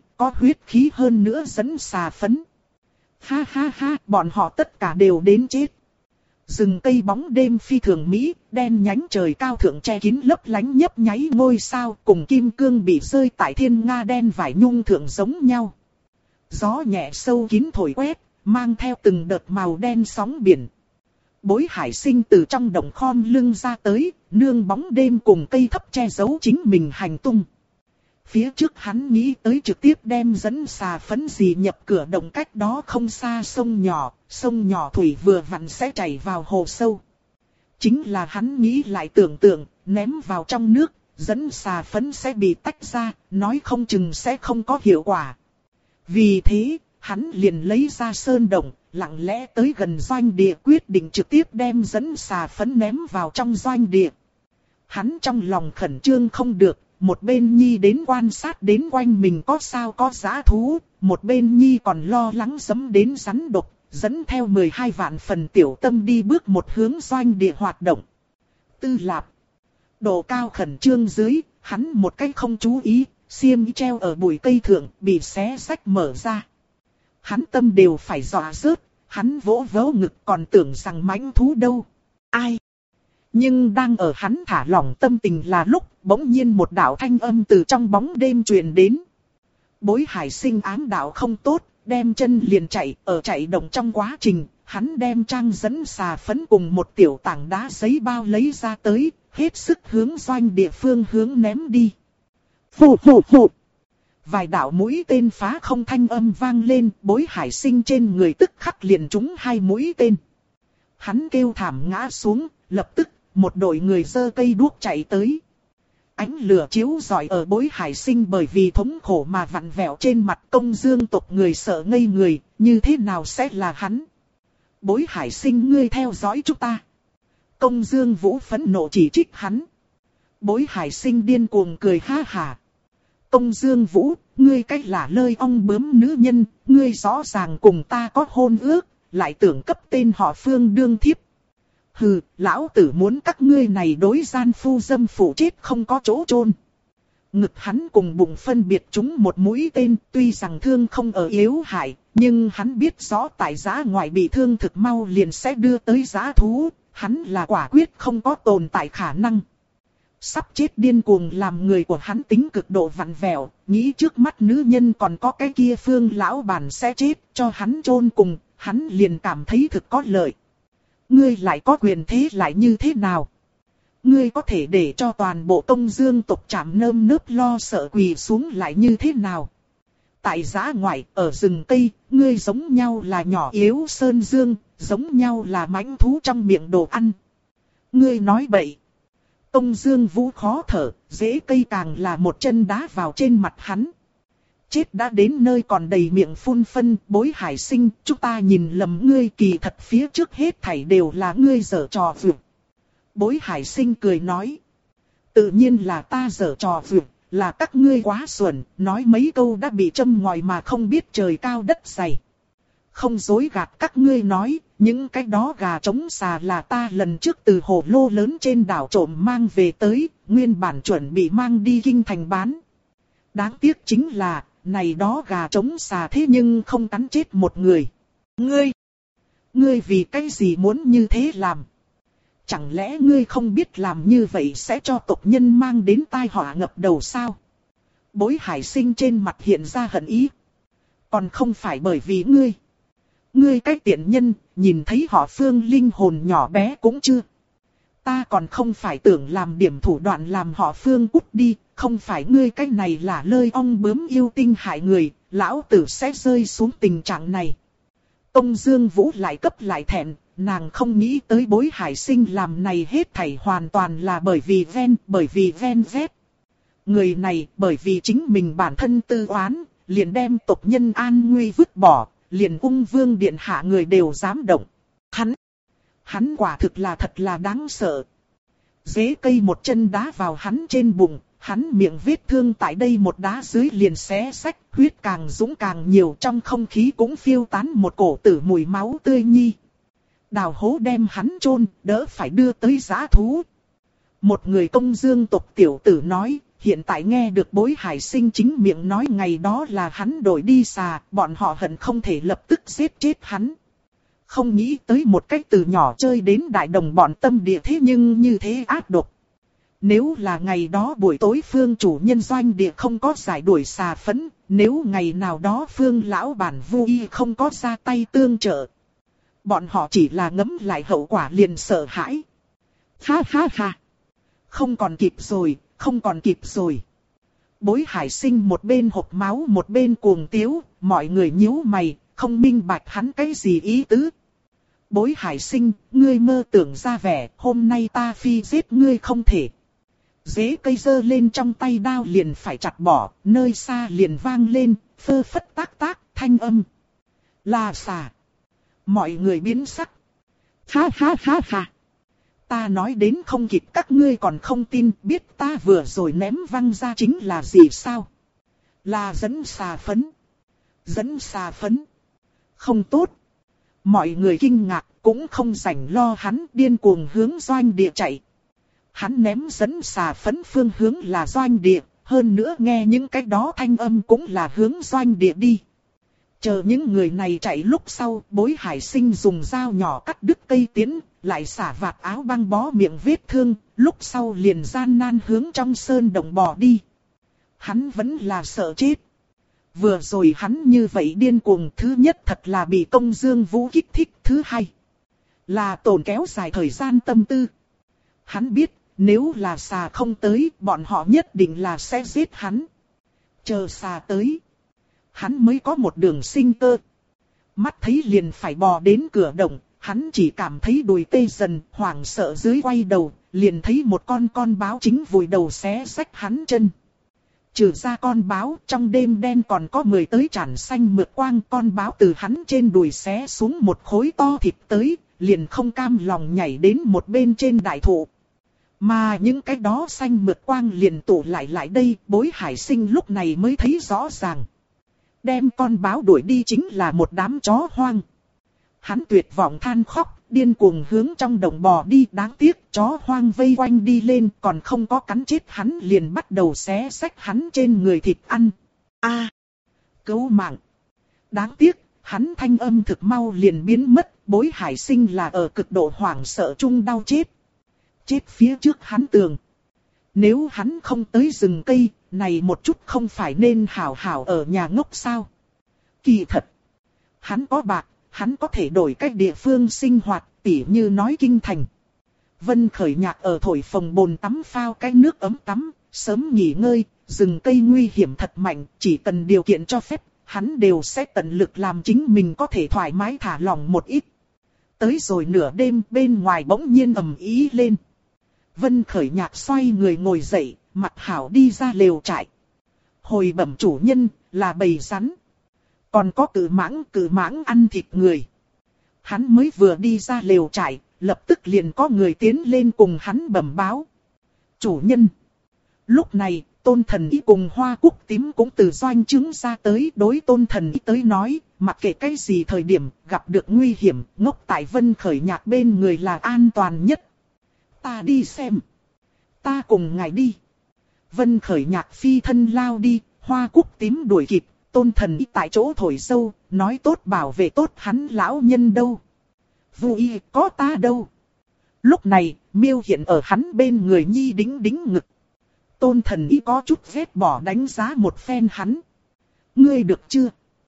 khí hơn nữa dẫn xà phấn. Ha ha ha, bọn họ tất cả đều đến chết. Rừng cây bóng đêm phi thường mỹ, đen nhánh trời cao thượng che kín lấp lánh nhấp nháy ngôi sao cùng kim cương bị rơi tại thiên nga đen vải nhung thượng giống nhau. Gió nhẹ sâu kín thổi quét, mang theo từng đợt màu đen sóng biển. Bối Hải Sinh từ trong đồng khom lưng ra tới, nương bóng đêm cùng cây thấp che giấu chính mình hành tung. Phía trước hắn nghĩ tới trực tiếp đem dẫn xà phấn gì nhập cửa động cách đó không xa sông nhỏ thủy vừa vặn sẽ chảy vào hồ sâu. Chính là hắn nghĩ lại tưởng tượng, ném vào trong nước, dẫn xà phấn sẽ bị tách ra, nói không chừng sẽ không có hiệu quả. Vì thế, hắn liền lấy ra sơn động, lặng lẽ tới gần doanh địa quyết định trực tiếp đem dẫn xà phấn ném vào trong doanh địa. Hắn trong lòng khẩn trương không được, một bên nhi đến quan sát đến quanh mình có sao có dã thú, một bên nhi còn lo lắng dẫm đến rắn độc, dẫn theo 12 vạn phần tiểu tâm đi bước một hướng doanh địa hoạt động. Tư Lạp. Độ cao khẩn trương dưới, hắn một cách không chú ý, xiêm y treo ở bụi cây thượng bị xé rách mở ra. Hắn tâm đều phải dọa rớt, hắn vỗ ngực còn tưởng rằng mãnh thú đâu. Ai? Nhưng đang ở hắn thả lỏng tâm tình là lúc, bỗng nhiên một đạo thanh âm từ trong bóng đêm truyền đến. Bối Hải Sinh ám đạo không tốt, đem chân liền chạy, ở chạy động trong quá trình, hắn đem trang dẫn xà phấn cùng một tiểu tảng đá giấy bao lấy ra tới, hết sức hướng doanh địa phương hướng ném đi. Phù phù phù. Vài đạo mũi tên phá không thanh âm vang lên, Bối Hải Sinh trên người tức khắc liền trúng 2 mũi tên. Hắn kêu thảm ngã xuống, lập tức, một đội người giơ cây đuốc chạy tới. Ánh lửa chiếu rọi ở Bối Hải Sinh bởi vì thống khổ mà vặn vẹo trên mặt Công Dương tộc người sợ ngây người, như thế nào sẽ là hắn? Bối Hải Sinh ngươi theo dõi chúng ta. Công Dương Vũ phẫn nộ chỉ trích hắn. Bối Hải Sinh điên cuồng cười ha hả. Công Dương Vũ, ngươi cách là lơi ong bướm nữ nhân, ngươi rõ ràng cùng ta có hôn ước, lại tưởng cấp tên họ Phương đương thiếp. Hừ, lão tử muốn các ngươi này đối gian phu dâm phụ chết không có chỗ chôn. Ngực hắn cùng bụng phân biệt chúng một mũi tên, tuy rằng thương không ở yếu hại, nhưng hắn biết rõ tại giã ngoại bị thương thực mau liền sẽ đưa tới giã thú, hắn là quả quyết không có tồn tại khả năng. Sắp chết điên cuồng làm người của hắn tính cực độ vặn vẹo, nghĩ trước mắt nữ nhân còn có cái kia Phương lão bản sẽ chết, cho hắn chôn cùng, hắn liền cảm thấy thực có lợi. Ngươi lại có quyền thế lại như thế nào? Ngươi có thể để cho toàn bộ Công Dương tộc chạm nơm nớp lo sợ quỳ xuống lại như thế nào? Tại giã ngoại, ở rừng cây, ngươi giống nhau là nhỏ yếu sơn dương, giống nhau là mãnh thú trong miệng đồ ăn. Ngươi nói bậy. Công Dương Vũ khó thở, rễ cây càng là một chân đá vào trên mặt hắn. Chết đã đến nơi còn đầy miệng phun phân, Bối Hải Sinh, chúng ta nhìn lầm ngươi, kỳ thật phía trước hết thảy đều là ngươi giở trò vượt. Bối Hải Sinh cười nói. Tự nhiên là ta giở trò vượt, là các ngươi quá xuẩn, nói mấy câu đã bị châm ngòi mà không biết trời cao đất dày. Không dối gạt các ngươi nói, những cái đó gà trống xà là ta lần trước từ hồ lô lớn trên đảo trộm mang về tới, nguyên bản chuẩn bị mang đi kinh thành bán. Đáng tiếc chính là, này đó gà trống xà thế nhưng không cắn chết một người. Ngươi vì cái gì muốn như thế làm? Chẳng lẽ ngươi không biết làm như vậy sẽ cho tộc nhân mang đến tai họa ngập đầu sao? Bối Hải Sinh trên mặt hiện ra hận ý. Còn không phải bởi vì ngươi. Ngươi cái tiện nhân, nhìn thấy họ Phương linh hồn nhỏ bé cũng chưa. Ta còn không phải tưởng làm điểm thủ đoạn làm họ Phương cút đi, không phải ngươi cái này là lơi ong bướm yêu tinh hại người, lão tử sẽ rơi xuống tình trạng này. Tông Dương Vũ lại cấp lại thẹn, nàng không nghĩ tới Bối Hải Sinh làm này hết thảy hoàn toàn là bởi vì ven vét. Người này bởi vì chính mình bản thân tư oán, liền đem tộc nhân an nguy vứt bỏ, liền ung vương điện hạ người đều dám động. Hắn quả thực là thật là đáng sợ. Dế cây một chân đá vào hắn trên bụng, hắn miệng vết thương tại đây một đá dưới liền xé xách, huyết càng dũng càng nhiều, trong không khí cũng phiêu tán một cổ tử mùi máu tươi nhi. Đào hố đem hắn chôn, đỡ phải đưa tới giã thú. Một người Công Dương tộc tiểu tử nói, hiện tại nghe được Bối Hải Sinh chính miệng nói ngày đó là hắn đổi đi xà, bọn họ hận không thể lập tức giết chết hắn. Không nghĩ tới một cách từ nhỏ chơi đến đại đồng bọn tâm địa thế nhưng như thế ác độc. Nếu là ngày đó buổi tối Phương chủ nhân doanh địa không có giải đuổi xà phấn, nếu ngày nào đó Phương lão bản vui không có ra tay tương trợ, bọn họ chỉ là ngẫm lại hậu quả liền sợ hãi. Ha ha ha. Không còn kịp rồi. Bối Hải Sinh một bên hộc máu một bên cuồng tiếu, mọi người nhíu mày, không minh bạch hắn cái gì ý tứ. Bối Hải Sinh, ngươi mơ tưởng ra vẻ, hôm nay ta phi giết ngươi không thể. Dế cây giơ lên trong tay đao liền phải chặt bỏ, nơi xa liền vang lên, phơ phất tác tác, thanh âm. Là xà. Mọi người biến sắc. Ha ha ha ha. Ta nói đến không kịp các ngươi còn không tin, biết ta vừa rồi ném văng ra chính là gì sao? Là dẫn xà phấn. Không tốt. Mọi người kinh ngạc, cũng không rảnh lo hắn, điên cuồng hướng doanh địa chạy. Hắn ném dẫn xà phấn phương hướng là doanh địa, hơn nữa nghe những cái đó thanh âm cũng là hướng doanh địa đi. Chờ những người này chạy lúc sau, Bối Hải Sinh dùng dao nhỏ cắt đứt cây tiến, lại xả vạt áo băng bó miệng vết thương, lúc sau liền gian nan hướng trong sơn động bò đi. Hắn vẫn là sợ chết. Vừa rồi hắn như vậy điên cuồng, thứ nhất thật là bị Công Dương Vũ kích thích, thứ hai là tổn kéo dài thời gian tâm tư. Hắn biết, nếu là xà không tới, bọn họ nhất định là sẽ giết hắn. Chờ xà tới, hắn mới có một đường sinh cơ. Mắt thấy liền phải bò đến cửa động, hắn chỉ cảm thấy đùi tê dần, hoảng sợ dưới quay đầu, liền thấy một con báo chính vùi đầu xé rách hắn chân. Trừ ra con báo, trong đêm đen còn có 10 tới tràn xanh mượt quang, con báo từ hắn trên đùi xé xuống một khối to thịt tới, liền không cam lòng nhảy đến một bên trên đại thụ. Mà những cái đó xanh mượt quang liền tụ lại đây, Bối Hải Sinh lúc này mới thấy rõ ràng. Đem con báo đuổi đi chính là một đám chó hoang. Hắn tuyệt vọng than khóc, điên cuồng hướng trong đồng bò đi, đáng tiếc chó hoang vây quanh đi lên còn không có cắn chết hắn liền bắt đầu xé xách hắn trên người thịt ăn. Cứu mạng. Đáng tiếc, hắn thanh âm thực mau liền biến mất, Bối Hải Sinh là ở cực độ hoảng sợ chung đau chết. Chết phía trước hắn tường. Nếu hắn không tới rừng cây, này một chút không phải nên hảo hảo ở nhà ngốc sao? Kỳ thật, hắn có bạc, hắn có thể đổi cách địa phương sinh hoạt, tỉ như nói kinh thành. Vân Khởi Nhạc ở thổi phồng bồn tắm phao cái nước ấm tắm, sớm nghỉ ngơi, rừng cây nguy hiểm thật mạnh, chỉ cần điều kiện cho phép, hắn đều sẽ tận lực làm chính mình có thể thoải mái thả lỏng một ít. Tới rồi nửa đêm bên ngoài bỗng nhiên ầm ĩ lên. Vân Khởi Nhạc xoay người ngồi dậy, mặt hảo đi ra lều trại. Hồi bẩm chủ nhân, là bầy rắn. Còn có cự mãng ăn thịt người. Hắn mới vừa đi ra lều trại, lập tức liền có người tiến lên cùng hắn bẩm báo. Chủ nhân. Lúc này, Tôn Thần Ý cùng Hoa Cúc Tím cũng từ doanh trướng ra tới, đối Tôn Thần Ý tới nói, mặc kệ cái gì thời điểm gặp được nguy hiểm, ngốc tại Vân Khởi Nhạc bên người là an toàn nhất. Ta đi xem. Ta cùng ngài đi. Vân Khởi Nhạc phi thân lao đi, Hoa Cúc Tím đuổi kịp, Tôn Thần Y tại chỗ thổi sâu, nói tốt bảo vệ tốt hắn lão nhân đâu. Vu Y có ta đâu. Lúc này, Miêu hiện ở hắn bên người Nhi đính đính ngực. Tôn Thần Y có chút ghét bỏ đánh giá một phen hắn. Ngươi được chưa?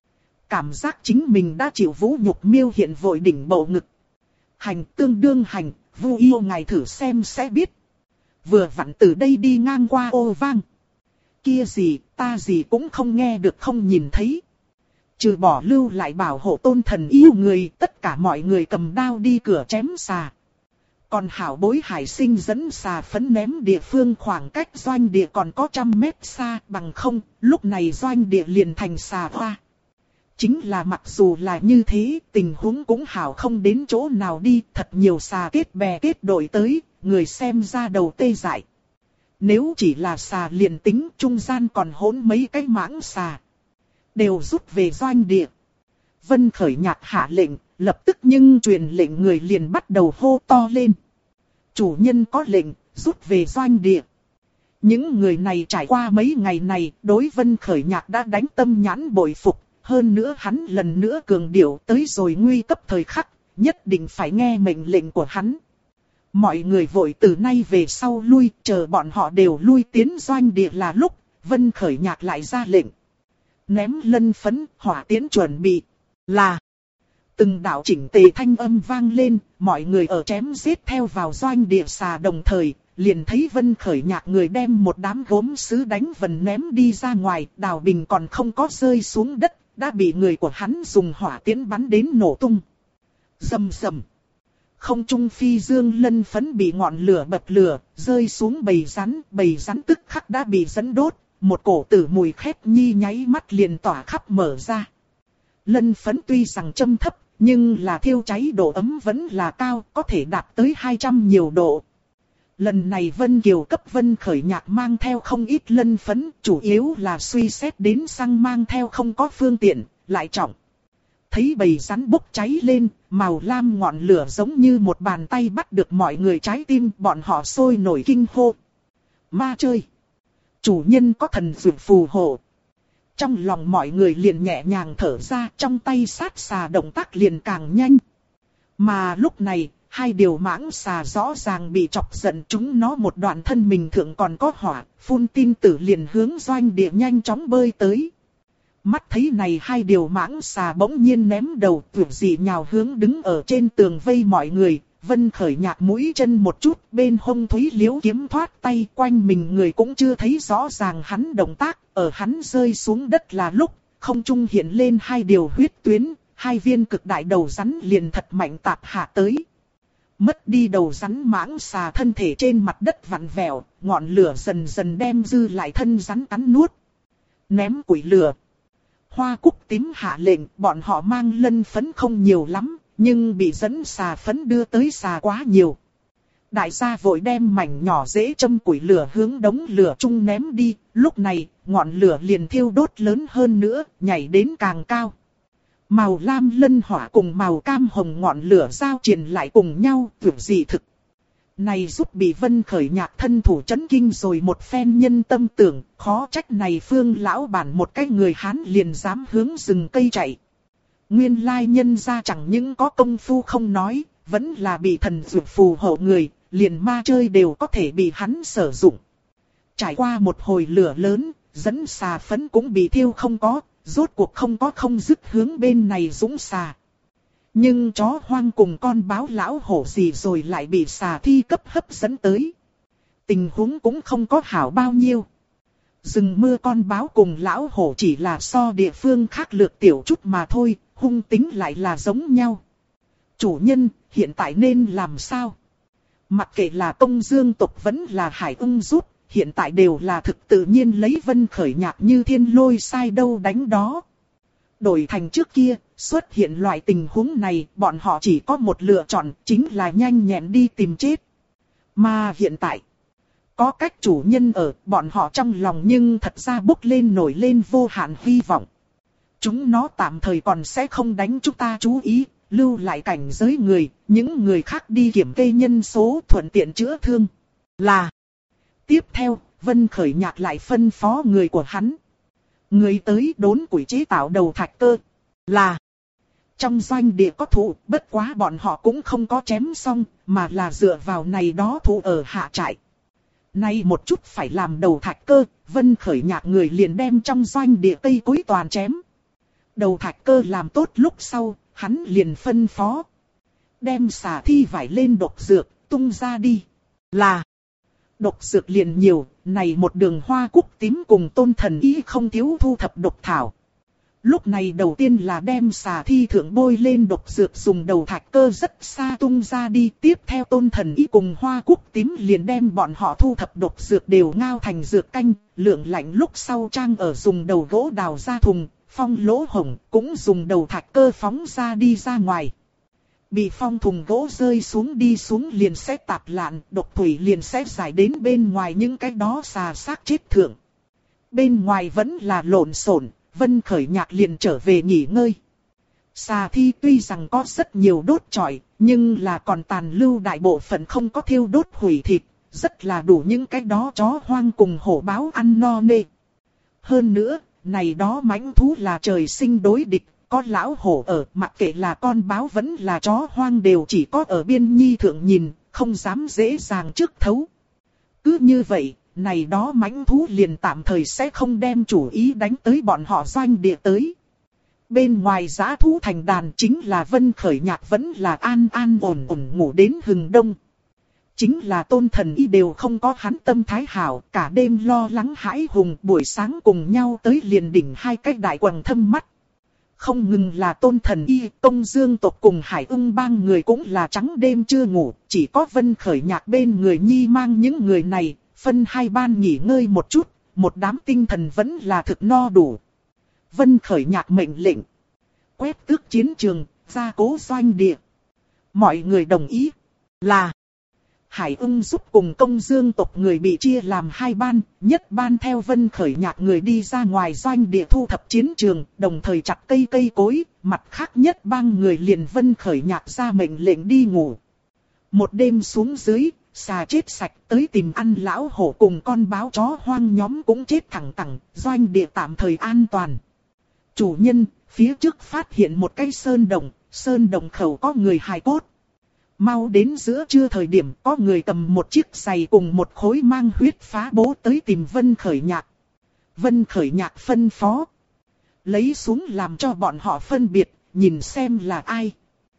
Cảm giác chính mình đã chịu vũ nhục. Miêu hiện vội đỉnh bầu ngực. Hành tương đương hành, Vu yêu ngài thử xem sẽ biết. Vừa vặn từ đây đi ngang qua ô vang. Kia gì, ta gì cũng không nghe được không nhìn thấy. Trừ bỏ lưu lại bảo hộ Tôn Thần yêu người, tất cả mọi người cầm đao đi cửa chém xà. Còn hảo bối hải sinh dẫn xà phấn ném địa phương khoảng cách doanh địa còn có 100 mét xa, bằng không, lúc này doanh địa liền thành xà hoa. Chính là mặc dù là như thế, tình huống cũng hảo không đến chỗ nào đi, thật nhiều xà kết bè kết đội tới, người xem ra đầu tê dại. Nếu chỉ là xà liền tính, trung gian còn hỗn mấy cái mãng xà. Đều rút về doanh địa. Vân Khởi Nhạc hạ lệnh, lập tức nhưng truyền lệnh người liền bắt đầu hô to lên. Chủ nhân có lệnh, rút về doanh địa. Những người này trải qua mấy ngày này, đối Vân Khởi Nhạc đã đánh tâm nhãn bội phục. Hơn nữa hắn lần nữa cường điệu tới rồi nguy cấp thời khắc, nhất định phải nghe mệnh lệnh của hắn. Mọi người vội từ nay về sau lui, chờ bọn họ đều lui tiến doanh địa là lúc, Vân Khởi Nhạc lại ra lệnh. Ném lân phấn, hỏa tiến chuẩn bị, là. Từng đạo chỉnh tề thanh âm vang lên, mọi người ở chém giết theo vào doanh địa xà đồng thời, liền thấy Vân Khởi Nhạc người đem một đám gốm sứ đánh vần ném đi ra ngoài, đào bình còn không có rơi xuống đất, đã bị người của hắn dùng hỏa tiễn bắn đến nổ tung. Rầm rầm. Không trung phi dương lân phấn bị ngọn lửa bập lửa, rơi xuống bầy rắn tức khắc đã bị dẫn đốt, một cổ tử mùi khét nhi nháy mắt liền tỏa khắp mở ra. Lân phấn tuy rằng châm thấp, nhưng là thiêu cháy độ ấm vẫn là cao, có thể đạt tới 200 nhiều độ. Lần này Vân Kiều cấp Vân Khởi Nhạc mang theo không ít lân phấn, chủ yếu là suy xét đến xăng mang theo không có phương tiện, lại trọng. Thấy bầy rắn bốc cháy lên, màu lam ngọn lửa giống như một bàn tay bắt được mọi người trái tim, bọn họ sôi nổi kinh hô. Ma chơi! Chủ nhân có thần dược phù hộ. Trong lòng mọi người liền nhẹ nhàng thở ra, trong tay sát xà động tác liền càng nhanh. Mà lúc này, hai điều mãng xà rõ ràng bị chọc giận, chúng nó một đoạn thân mình thượng còn có hỏa, phun tin tử liền hướng doanh địa nhanh chóng bơi tới. Mắt thấy này hai điều mãng xà bỗng nhiên ném đầu tuyệt dị nhào hướng đứng ở trên tường vây mọi người. Vân Khởi Nhạc mũi chân một chút, bên hông Thúy Liễu kiếm thoát tay, quanh mình người cũng chưa thấy rõ ràng hắn động tác, ở hắn rơi xuống đất là lúc, không trung hiện lên hai điều huyết tuyến, hai viên cực đại đầu rắn liền thật mạnh tạp hạ tới. Mất đi đầu rắn mãng xà thân thể trên mặt đất vặn vẹo, ngọn lửa dần dần đem dư lại thân rắn cắn nuốt. Ném củi lửa. Hoa Cúc Tím hạ lệnh, bọn họ mang lân phấn không nhiều lắm, nhưng bị dẫn xà phấn đưa tới xà quá nhiều. Đại gia vội đem mảnh nhỏ dễ châm củi lửa hướng đống lửa chung ném đi, lúc này, ngọn lửa liền thiêu đốt lớn hơn nữa, nhảy đến càng cao. Màu lam lân hỏa cùng màu cam hồng ngọn lửa giao triền lại cùng nhau, tuyệt dị thực. Này giúp bị Vân Khởi Nhạc thân thủ chấn kinh rồi một phen nhân tâm tưởng, khó trách này Phương lão bản một cái người Hán liền dám hướng rừng cây chạy. Nguyên lai nhân ra chẳng những có công phu không nói, vẫn là bị thần dược phù hộ người, liền ma chơi đều có thể bị hắn sử dụng. Trải qua một hồi lửa lớn, dẫn xà phấn cũng bị thiêu không có, rốt cuộc không có không dứt hướng bên này dũng xà. Nhưng chó hoang cùng con báo lão hổ gì rồi lại bị xà thi cấp hấp dẫn tới. Tình huống cũng không có hảo bao nhiêu. Rừng mưa con báo cùng lão hổ chỉ là so địa phương khác lược tiểu chút mà thôi, hung tính lại là giống nhau. Chủ nhân, hiện tại nên làm sao? Mặc kệ là Công Dương tộc vẫn là Hải Ưng rút, hiện tại đều là thực tự nhiên lấy Vân Khởi Nhạc như thiên lôi sai đâu đánh đó. Đổi thành trước kia, xuất hiện loại tình huống này, bọn họ chỉ có một lựa chọn, chính là nhanh nhẹn đi tìm chết. Mà hiện tại, có cách chủ nhân ở, bọn họ trong lòng nhưng thật ra bốc lên nổi lên vô hạn hy vọng. Chúng nó tạm thời còn sẽ không đánh chúng ta chú ý, lưu lại cảnh giới người, những người khác đi kiểm kê nhân số thuận tiện chữa thương. Là. Tiếp theo, Vân Khởi Nhạc lại phân phó người của hắn. Người tới đốn củi chế tạo đầu thạch cơ. Là. Trong doanh địa có thụ, bất quá bọn họ cũng không có chém xong, mà là dựa vào này đó thụ ở hạ trại. Nay một chút phải làm đầu thạch cơ, Vân Khởi Nhạc người liền đem trong doanh địa cây cối toàn chém. Đầu thạch cơ làm tốt lúc sau, hắn liền phân phó. Đem xà thi vải lên độc dược, tung ra đi. Là. Độc dược liền nhiều, này một đường hoa cúc tím cùng Tôn Thần Y không thiếu thu thập độc thảo. Lúc này đầu tiên là đem xà thi thượng bôi lên độc dược dùng đầu thạch cơ rất xa tung ra đi. Tiếp theo Tôn Thần Y cùng hoa cúc tím liền đem bọn họ thu thập độc dược đều ngao thành dược canh, lượng lạnh lúc sau trang ở dùng đầu gỗ đào ra thùng, phong lỗ hổng cũng dùng đầu thạch cơ phóng ra đi ra ngoài. Bị phong thùng gỗ rơi xuống đi xuống liền sẽ tạp lạn, độc thủy liền sẽ giải đến bên ngoài những cái đó xà xác chết thượng. Bên ngoài vẫn là lộn xộn, Vân Khởi Nhạc liền trở về nghỉ ngơi. Xà thi tuy rằng có rất nhiều đốt trọi, nhưng là còn tàn lưu đại bộ phận không có thiêu đốt hủy thịt, rất là đủ những cái đó chó hoang cùng hổ báo ăn no nê. Hơn nữa, này đó mãnh thú là trời sinh đối địch. Có lão hổ ở, mặc kệ là con báo vẫn là chó hoang đều chỉ có ở biên nhi thượng nhìn, không dám dễ dàng trước thấu. Cứ như vậy, này đó mãnh thú liền tạm thời sẽ không đem chủ ý đánh tới bọn họ doanh địa tới. Bên ngoài dã thú thành đàn chính là Vân Khởi Nhạc vẫn là an an ổn ổn ngủ đến hừng đông. Chính là Tôn Thần Y đều không có hắn tâm thái hảo, cả đêm lo lắng hãi hùng, buổi sáng cùng nhau tới liền đỉnh hai cái đại quầng thâm mắt. Không ngừng là Tôn Thần Y, Công Dương tộc cùng Hải Ưng bang người cũng là trắng đêm chưa ngủ, chỉ có Vân Khởi Nhạc bên người nhi mang những người này, phân hai ban nghỉ ngơi một chút, một đám tinh thần vẫn là thực no đủ. Vân Khởi Nhạc mệnh lệnh. Quét tước chiến trường, gia cố doanh địa. Mọi người đồng ý. Là. Hải Ưng giúp cùng Công Dương tộc người bị chia làm hai ban, nhất ban theo Vân Khởi Nhạc người đi ra ngoài doanh địa thu thập chiến trường, đồng thời chặt cây cối, mặt khác nhất bang người liền Vân Khởi Nhạc ra mệnh lệnh đi ngủ. Một đêm xuống dưới, xà chết sạch tới tìm ăn lão hổ cùng con báo chó hoang nhóm cũng chết thẳng tẳng, doanh địa tạm thời an toàn. Chủ nhân, phía trước phát hiện một cái sơn động khẩu có người hài cốt. Mau đến giữa trưa thời điểm có người cầm một chiếc giày cùng một khối mang huyết phá bố tới tìm Vân Khởi Nhạc. Vân Khởi Nhạc phân phó. Lấy xuống làm cho bọn họ phân biệt, nhìn xem là ai.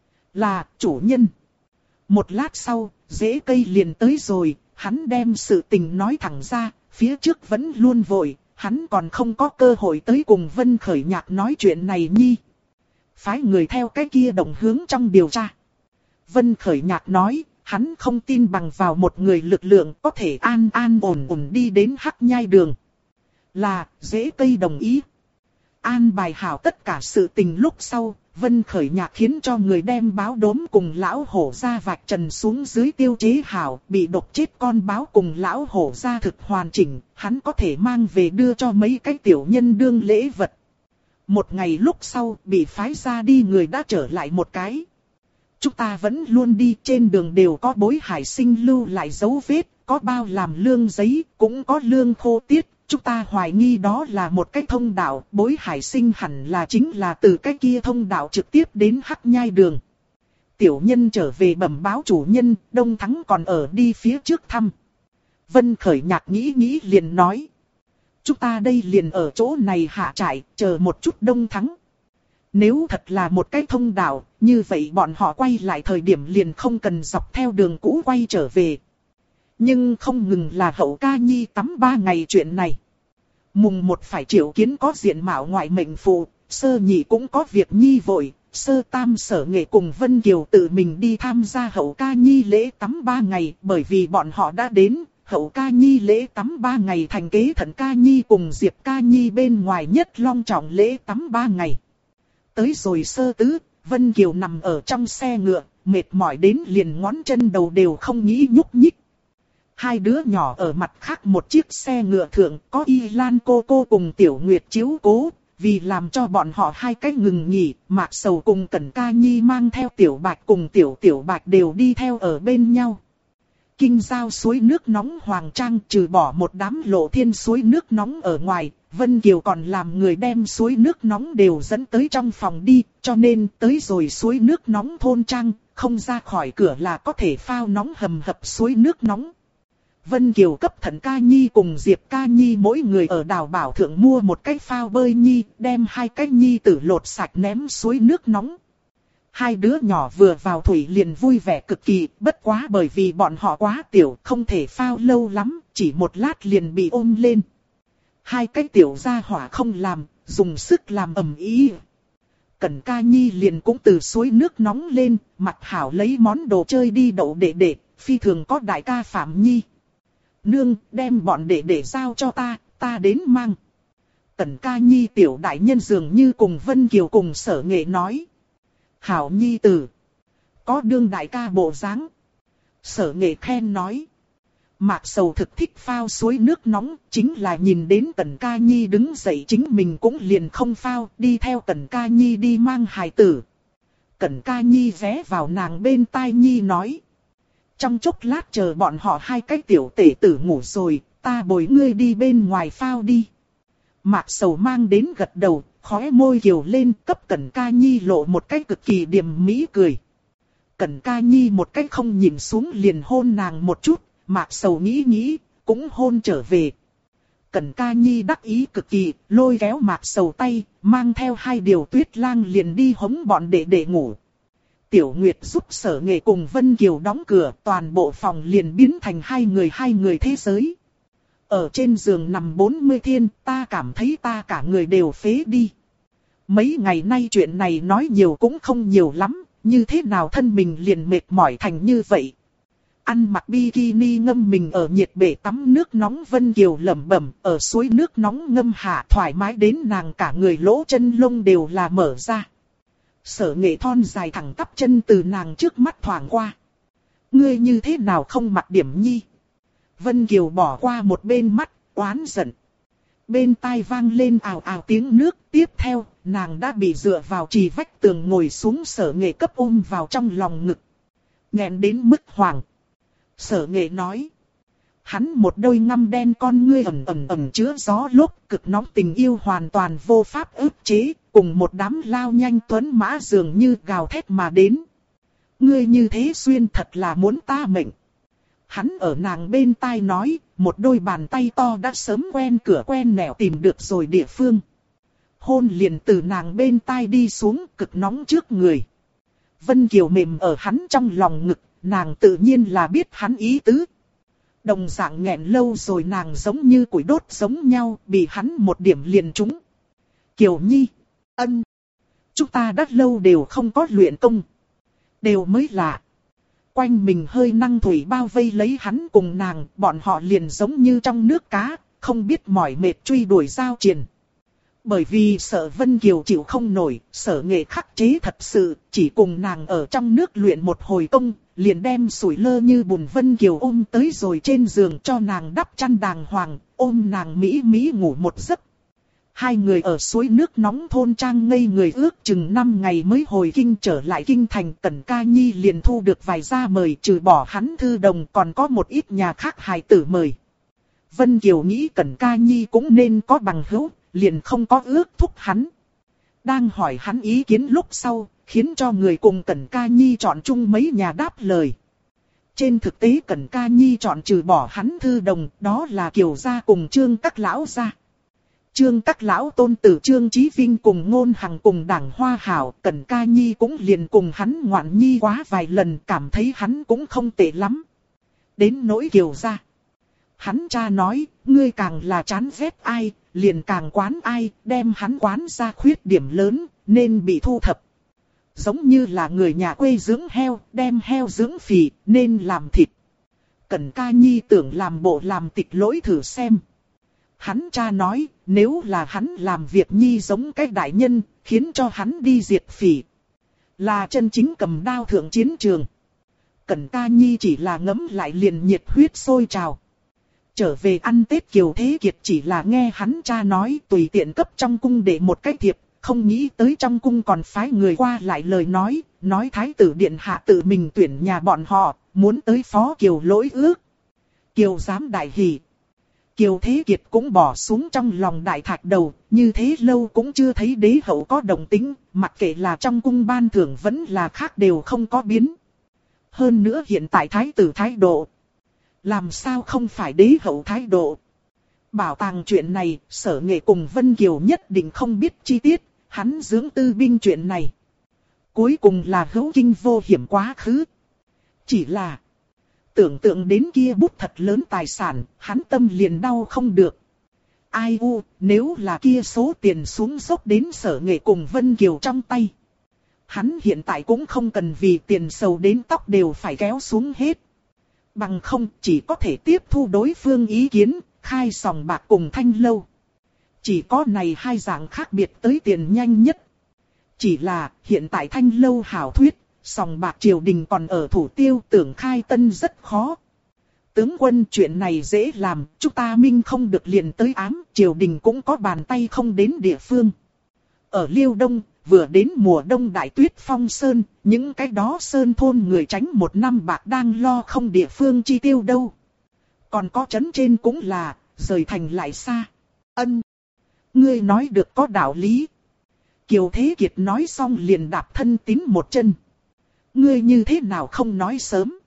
Là chủ nhân. Một lát sau, rễ cây liền tới rồi, hắn đem sự tình nói thẳng ra, phía trước vẫn luôn vội, hắn còn không có cơ hội tới cùng Vân Khởi Nhạc nói chuyện này nhi. Phái người theo cái kia đồng hướng trong điều tra. Vân Khởi Nhạc nói, hắn không tin bằng vào một người lực lượng có thể an ổn đi đến Hắc Nhai Đường. Là, rễ cây đồng ý. An bài hảo tất cả sự tình lúc sau, Vân Khởi Nhạc khiến cho người đem báo đốm cùng lão hổ ra vạch trần xuống dưới tiêu chế hảo, bị độc chết con báo cùng lão hổ ra thực hoàn chỉnh, hắn có thể mang về đưa cho mấy cái tiểu nhân đương lễ vật. Một ngày lúc sau, bị phái ra đi người đã trở lại một cái. Chúng ta vẫn luôn đi trên đường đều có Bối Hải Sinh lưu lại dấu vết, có bao làm lương giấy, cũng có lương khô tiết. Chúng ta hoài nghi đó là một cái thông đạo, Bối Hải Sinh hẳn là chính là từ cái kia thông đạo trực tiếp đến Hắc Nhai Đường. Tiểu nhân trở về bẩm báo chủ nhân, Đông Thắng còn ở đi phía trước thăm. Vân Khởi Nhạc nghĩ liền nói. Chúng ta đây liền ở chỗ này hạ trại, chờ một chút Đông Thắng. Nếu thật là một cái thông đạo, như vậy bọn họ quay lại thời điểm liền không cần dọc theo đường cũ quay trở về. Nhưng không ngừng là Hậu Ca Nhi tắm 3 ngày chuyện này. Mùng 1 phải triệu kiến có diện mạo ngoại mệnh phụ, sơ nhị cũng có việc nhi vội, sơ tam Sở Nghệ cùng Vân Kiều tự mình đi tham gia Hậu Ca Nhi lễ tắm 3 ngày, bởi vì bọn họ đã đến, Hậu Ca Nhi lễ tắm 3 ngày thành kế Thận Ca Nhi cùng Diệp Ca Nhi bên ngoài nhất long trọng lễ tắm 3 ngày. Tới rồi sơ tứ, Vân Kiều nằm ở trong xe ngựa, mệt mỏi đến liền ngón chân đầu đều không nghĩ nhúc nhích. Hai đứa nhỏ ở mặt khác một chiếc xe ngựa thượng có Y Lan cô cùng Tiểu Nguyệt chiếu cố, Vì làm cho bọn họ hai cách ngừng nghỉ, Mạc Sầu cùng Cẩn Ca Nhi mang theo Tiểu Bạch cùng Tiểu Bạch đều đi theo ở bên nhau. Kinh giao suối nước nóng Hoàng Trang trừ bỏ một đám lộ thiên suối nước nóng ở ngoài, Vân Kiều còn làm người đem suối nước nóng đều dẫn tới trong phòng đi, cho nên tới rồi suối nước nóng thôn Trang, không ra khỏi cửa là có thể phao nóng hầm hập suối nước nóng. Vân Kiều cấp Thận Ca Nhi cùng Diệp Ca Nhi mỗi người ở Đào Bảo Thượng mua một cái phao bơi nhi, đem hai cái nhi tử lột sạch ném suối nước nóng. Hai đứa nhỏ vừa vào thủy liền vui vẻ cực kỳ, bất quá bởi vì bọn họ quá tiểu, không thể phao lâu lắm, chỉ một lát liền bị ôm lên. Hai cái tiểu gia hỏa không làm, dùng sức làm ầm ĩ. Cẩn Ca Nhi liền cũng từ suối nước nóng lên, mặc hảo lấy món đồ chơi đi đậu đệ, phi thường có đại ca Phạm Nhi. Nương, đem bọn đệ giao cho ta đến mang. Cẩn Ca Nhi tiểu đại nhân dường như cùng Vân Kiều cùng Sở Nghệ nói. Hảo Nhi tử. Có đương đại ca bộ dáng. Sở Nghệ khen nói. Mạc Sầu thực thích phao suối nước nóng, chính là nhìn đến Cẩn Ca Nhi đứng dậy chính mình cũng liền không phao, đi theo Cẩn Ca Nhi đi mang hài tử. Cẩn Ca Nhi ghé vào nàng bên tai Nhi nói. Trong chốc lát chờ bọn họ hai cái tiểu tể tử ngủ rồi, ta bồi ngươi đi bên ngoài phao đi. Mạc Sầu mang đến gật đầu, khóe môi kiều lên cấp Cẩn Ca Nhi lộ một cái cực kỳ điềm mỹ cười. Cẩn Ca Nhi một cái không nhìn xuống liền hôn nàng một chút, Mạc Sầu nghĩ, cũng hôn trở về. Cẩn Ca Nhi đắc ý cực kỳ, lôi kéo Mạc Sầu tay, mang theo hai điều Tuyết Lang liền đi hống bọn đệ ngủ. Tiểu Nguyệt giúp Sở Nghệ cùng Vân Kiều đóng cửa, toàn bộ phòng liền biến thành hai người thế giới. Ở trên giường nằm 40 thiên, ta cảm thấy ta cả người đều phế đi. Mấy ngày nay chuyện này nói nhiều cũng không nhiều lắm, như thế nào thân mình liền mệt mỏi thành như vậy. Ăn mặc bikini ngâm mình ở nhiệt bể tắm nước nóng, Vân Kiều lẩm bẩm, ở suối nước nóng ngâm hạ thoải mái đến nàng cả người lỗ chân lông đều là mở ra. Sở Nghệ thon dài thẳng tắp chân từ nàng trước mắt thoảng qua. Ngươi như thế nào không mặc điểm nhi? Vân Kiều bỏ qua một bên mắt, oán giận. Bên tai vang lên ào ào tiếng nước, tiếp theo, nàng đã bị dựa vào trì vách tường ngồi xuống. Sở Nghệ cấp ôm vào trong lòng ngực. Nghẹn đến mức hoảng. Sở Nghệ nói. Hắn một đôi ngăm đen con ngươi ẩn chứa gió lốc, cực nóng tình yêu hoàn toàn vô pháp ức chế, cùng một đám lao nhanh tuấn mã dường như gào thét mà đến. Ngươi như thế xuyên thật là muốn ta mệnh. Hắn ở nàng bên tai nói, một đôi bàn tay to đã sớm quen cửa quen nẻo tìm được rồi địa phương. Hôn liền từ nàng bên tai đi xuống, cực nóng trước người. Vân Kiều mềm ở hắn trong lòng ngực, nàng tự nhiên là biết hắn ý tứ. Đồng dạng nghẹn lâu rồi nàng giống như củi đốt giống nhau, bị hắn một điểm liền trúng. Kiều Nhi, ân, chúng ta đã lâu đều không có luyện công. Đều mới lạ. Quanh mình hơi năng thủy bao vây lấy hắn cùng nàng, bọn họ liền giống như trong nước cá, không biết mỏi mệt truy đuổi giao triền. Bởi vì sợ Vân Kiều chịu không nổi, Sở Nghệ khắc chế thật sự, chỉ cùng nàng ở trong nước luyện một hồi công, liền đem sủi lơ như bùn Vân Kiều ôm tới rồi trên giường cho nàng đắp chăn đàng hoàng, ôm nàng mỹ ngủ một giấc. Hai người ở suối nước nóng thôn Trang ngây người ước chừng 5 ngày mới hồi kinh trở lại kinh thành. Cẩn Ca Nhi liền thu được vài gia mời, trừ bỏ hắn Thư Đồng còn có một ít nhà khác hài tử mời. Vân Kiều nghĩ Cẩn Ca Nhi cũng nên có bằng hữu, liền không có ước thúc hắn. Đang hỏi hắn ý kiến lúc sau, khiến cho người cùng Cẩn Ca Nhi chọn chung mấy nhà đáp lời. Trên thực tế Cẩn Ca Nhi chọn trừ bỏ hắn Thư Đồng, đó là Kiều gia cùng Trương các lão gia. Trương các lão tôn tử Trương Chí Vinh cùng Ngôn Hằng cùng Đảng Hoa Hảo, Cẩn Ca Nhi cũng liền cùng hắn ngoạn nhi quá vài lần, cảm thấy hắn cũng không tệ lắm. Đến nỗi Kiều gia, hắn cha nói, ngươi càng là chán ghét ai, liền càng quán ai, đem hắn quán ra khuyết điểm lớn, nên bị thu thập. Giống như là người nhà quê dưỡng heo, đem heo dưỡng phì, nên làm thịt. Cẩn Ca Nhi tưởng làm bộ làm tịch lỗi thử xem. Hắn cha nói, nếu là hắn làm việc nhi giống cái đại nhân, khiến cho hắn đi diệt phỉ. Là chân chính cầm đao thượng chiến trường. Cẩn Ca Nhi chỉ là ngấm lại liền nhiệt huyết sôi trào. trở về ăn Tết Kiều Thế Kiệt chỉ là nghe hắn cha nói tùy tiện cấp trong cung để một cái thiệp, không nghĩ tới trong cung còn phái người qua lại lời nói thái tử điện hạ tự mình tuyển nhà bọn họ, muốn tới phó Kiều lỗi ước. Kiều dám đại hỉ. Kiều Thế Kiệt cũng bỏ xuống trong lòng đại thạch đầu, như thế lâu cũng chưa thấy đế hậu có động tĩnh, mặc kệ là trong cung ban thưởng vẫn là khác đều không có biến. Hơn nữa hiện tại thái tử thái độ. Làm sao không phải đế hậu thái độ? Bảo tàng chuyện này, Sở Nghệ cùng Vân Kiều nhất định không biết chi tiết, hắn dưỡng tư binh chuyện này. Cuối cùng là hữu kinh vô hiểm quá khứ. Chỉ là tưởng tượng đến kia bút thật lớn tài sản, hắn tâm liền đau không được. Ai u, nếu là kia số tiền xuống dốc đến Sở Nghệ cùng Vân Kiều trong tay. Hắn hiện tại cũng không cần vì tiền sầu đến tóc đều phải kéo xuống hết. Bằng không chỉ có thể tiếp thu đối phương ý kiến, khai sòng bạc cùng thanh lâu. Chỉ có này hai dạng khác biệt tới tiền nhanh nhất. Chỉ là hiện tại thanh lâu hảo thuyết, sòng bạc triều đình còn ở thủ tiêu, tưởng khai tân rất khó. Tướng quân chuyện này dễ làm, chúng ta minh không được liền tới ám, triều đình cũng có bàn tay không đến địa phương. Ở Liêu Đông, vừa đến mùa đông đại tuyết phong sơn, những cái đó sơn thôn người tránh một năm bạc đang lo không địa phương chi tiêu đâu. Còn có trấn trên cũng là, rời thành lại xa. Ân, ngươi nói được có đạo lý. Kiều Thế Kiệt nói xong liền đạp thân tín một chân. Ngươi như thế nào không nói sớm?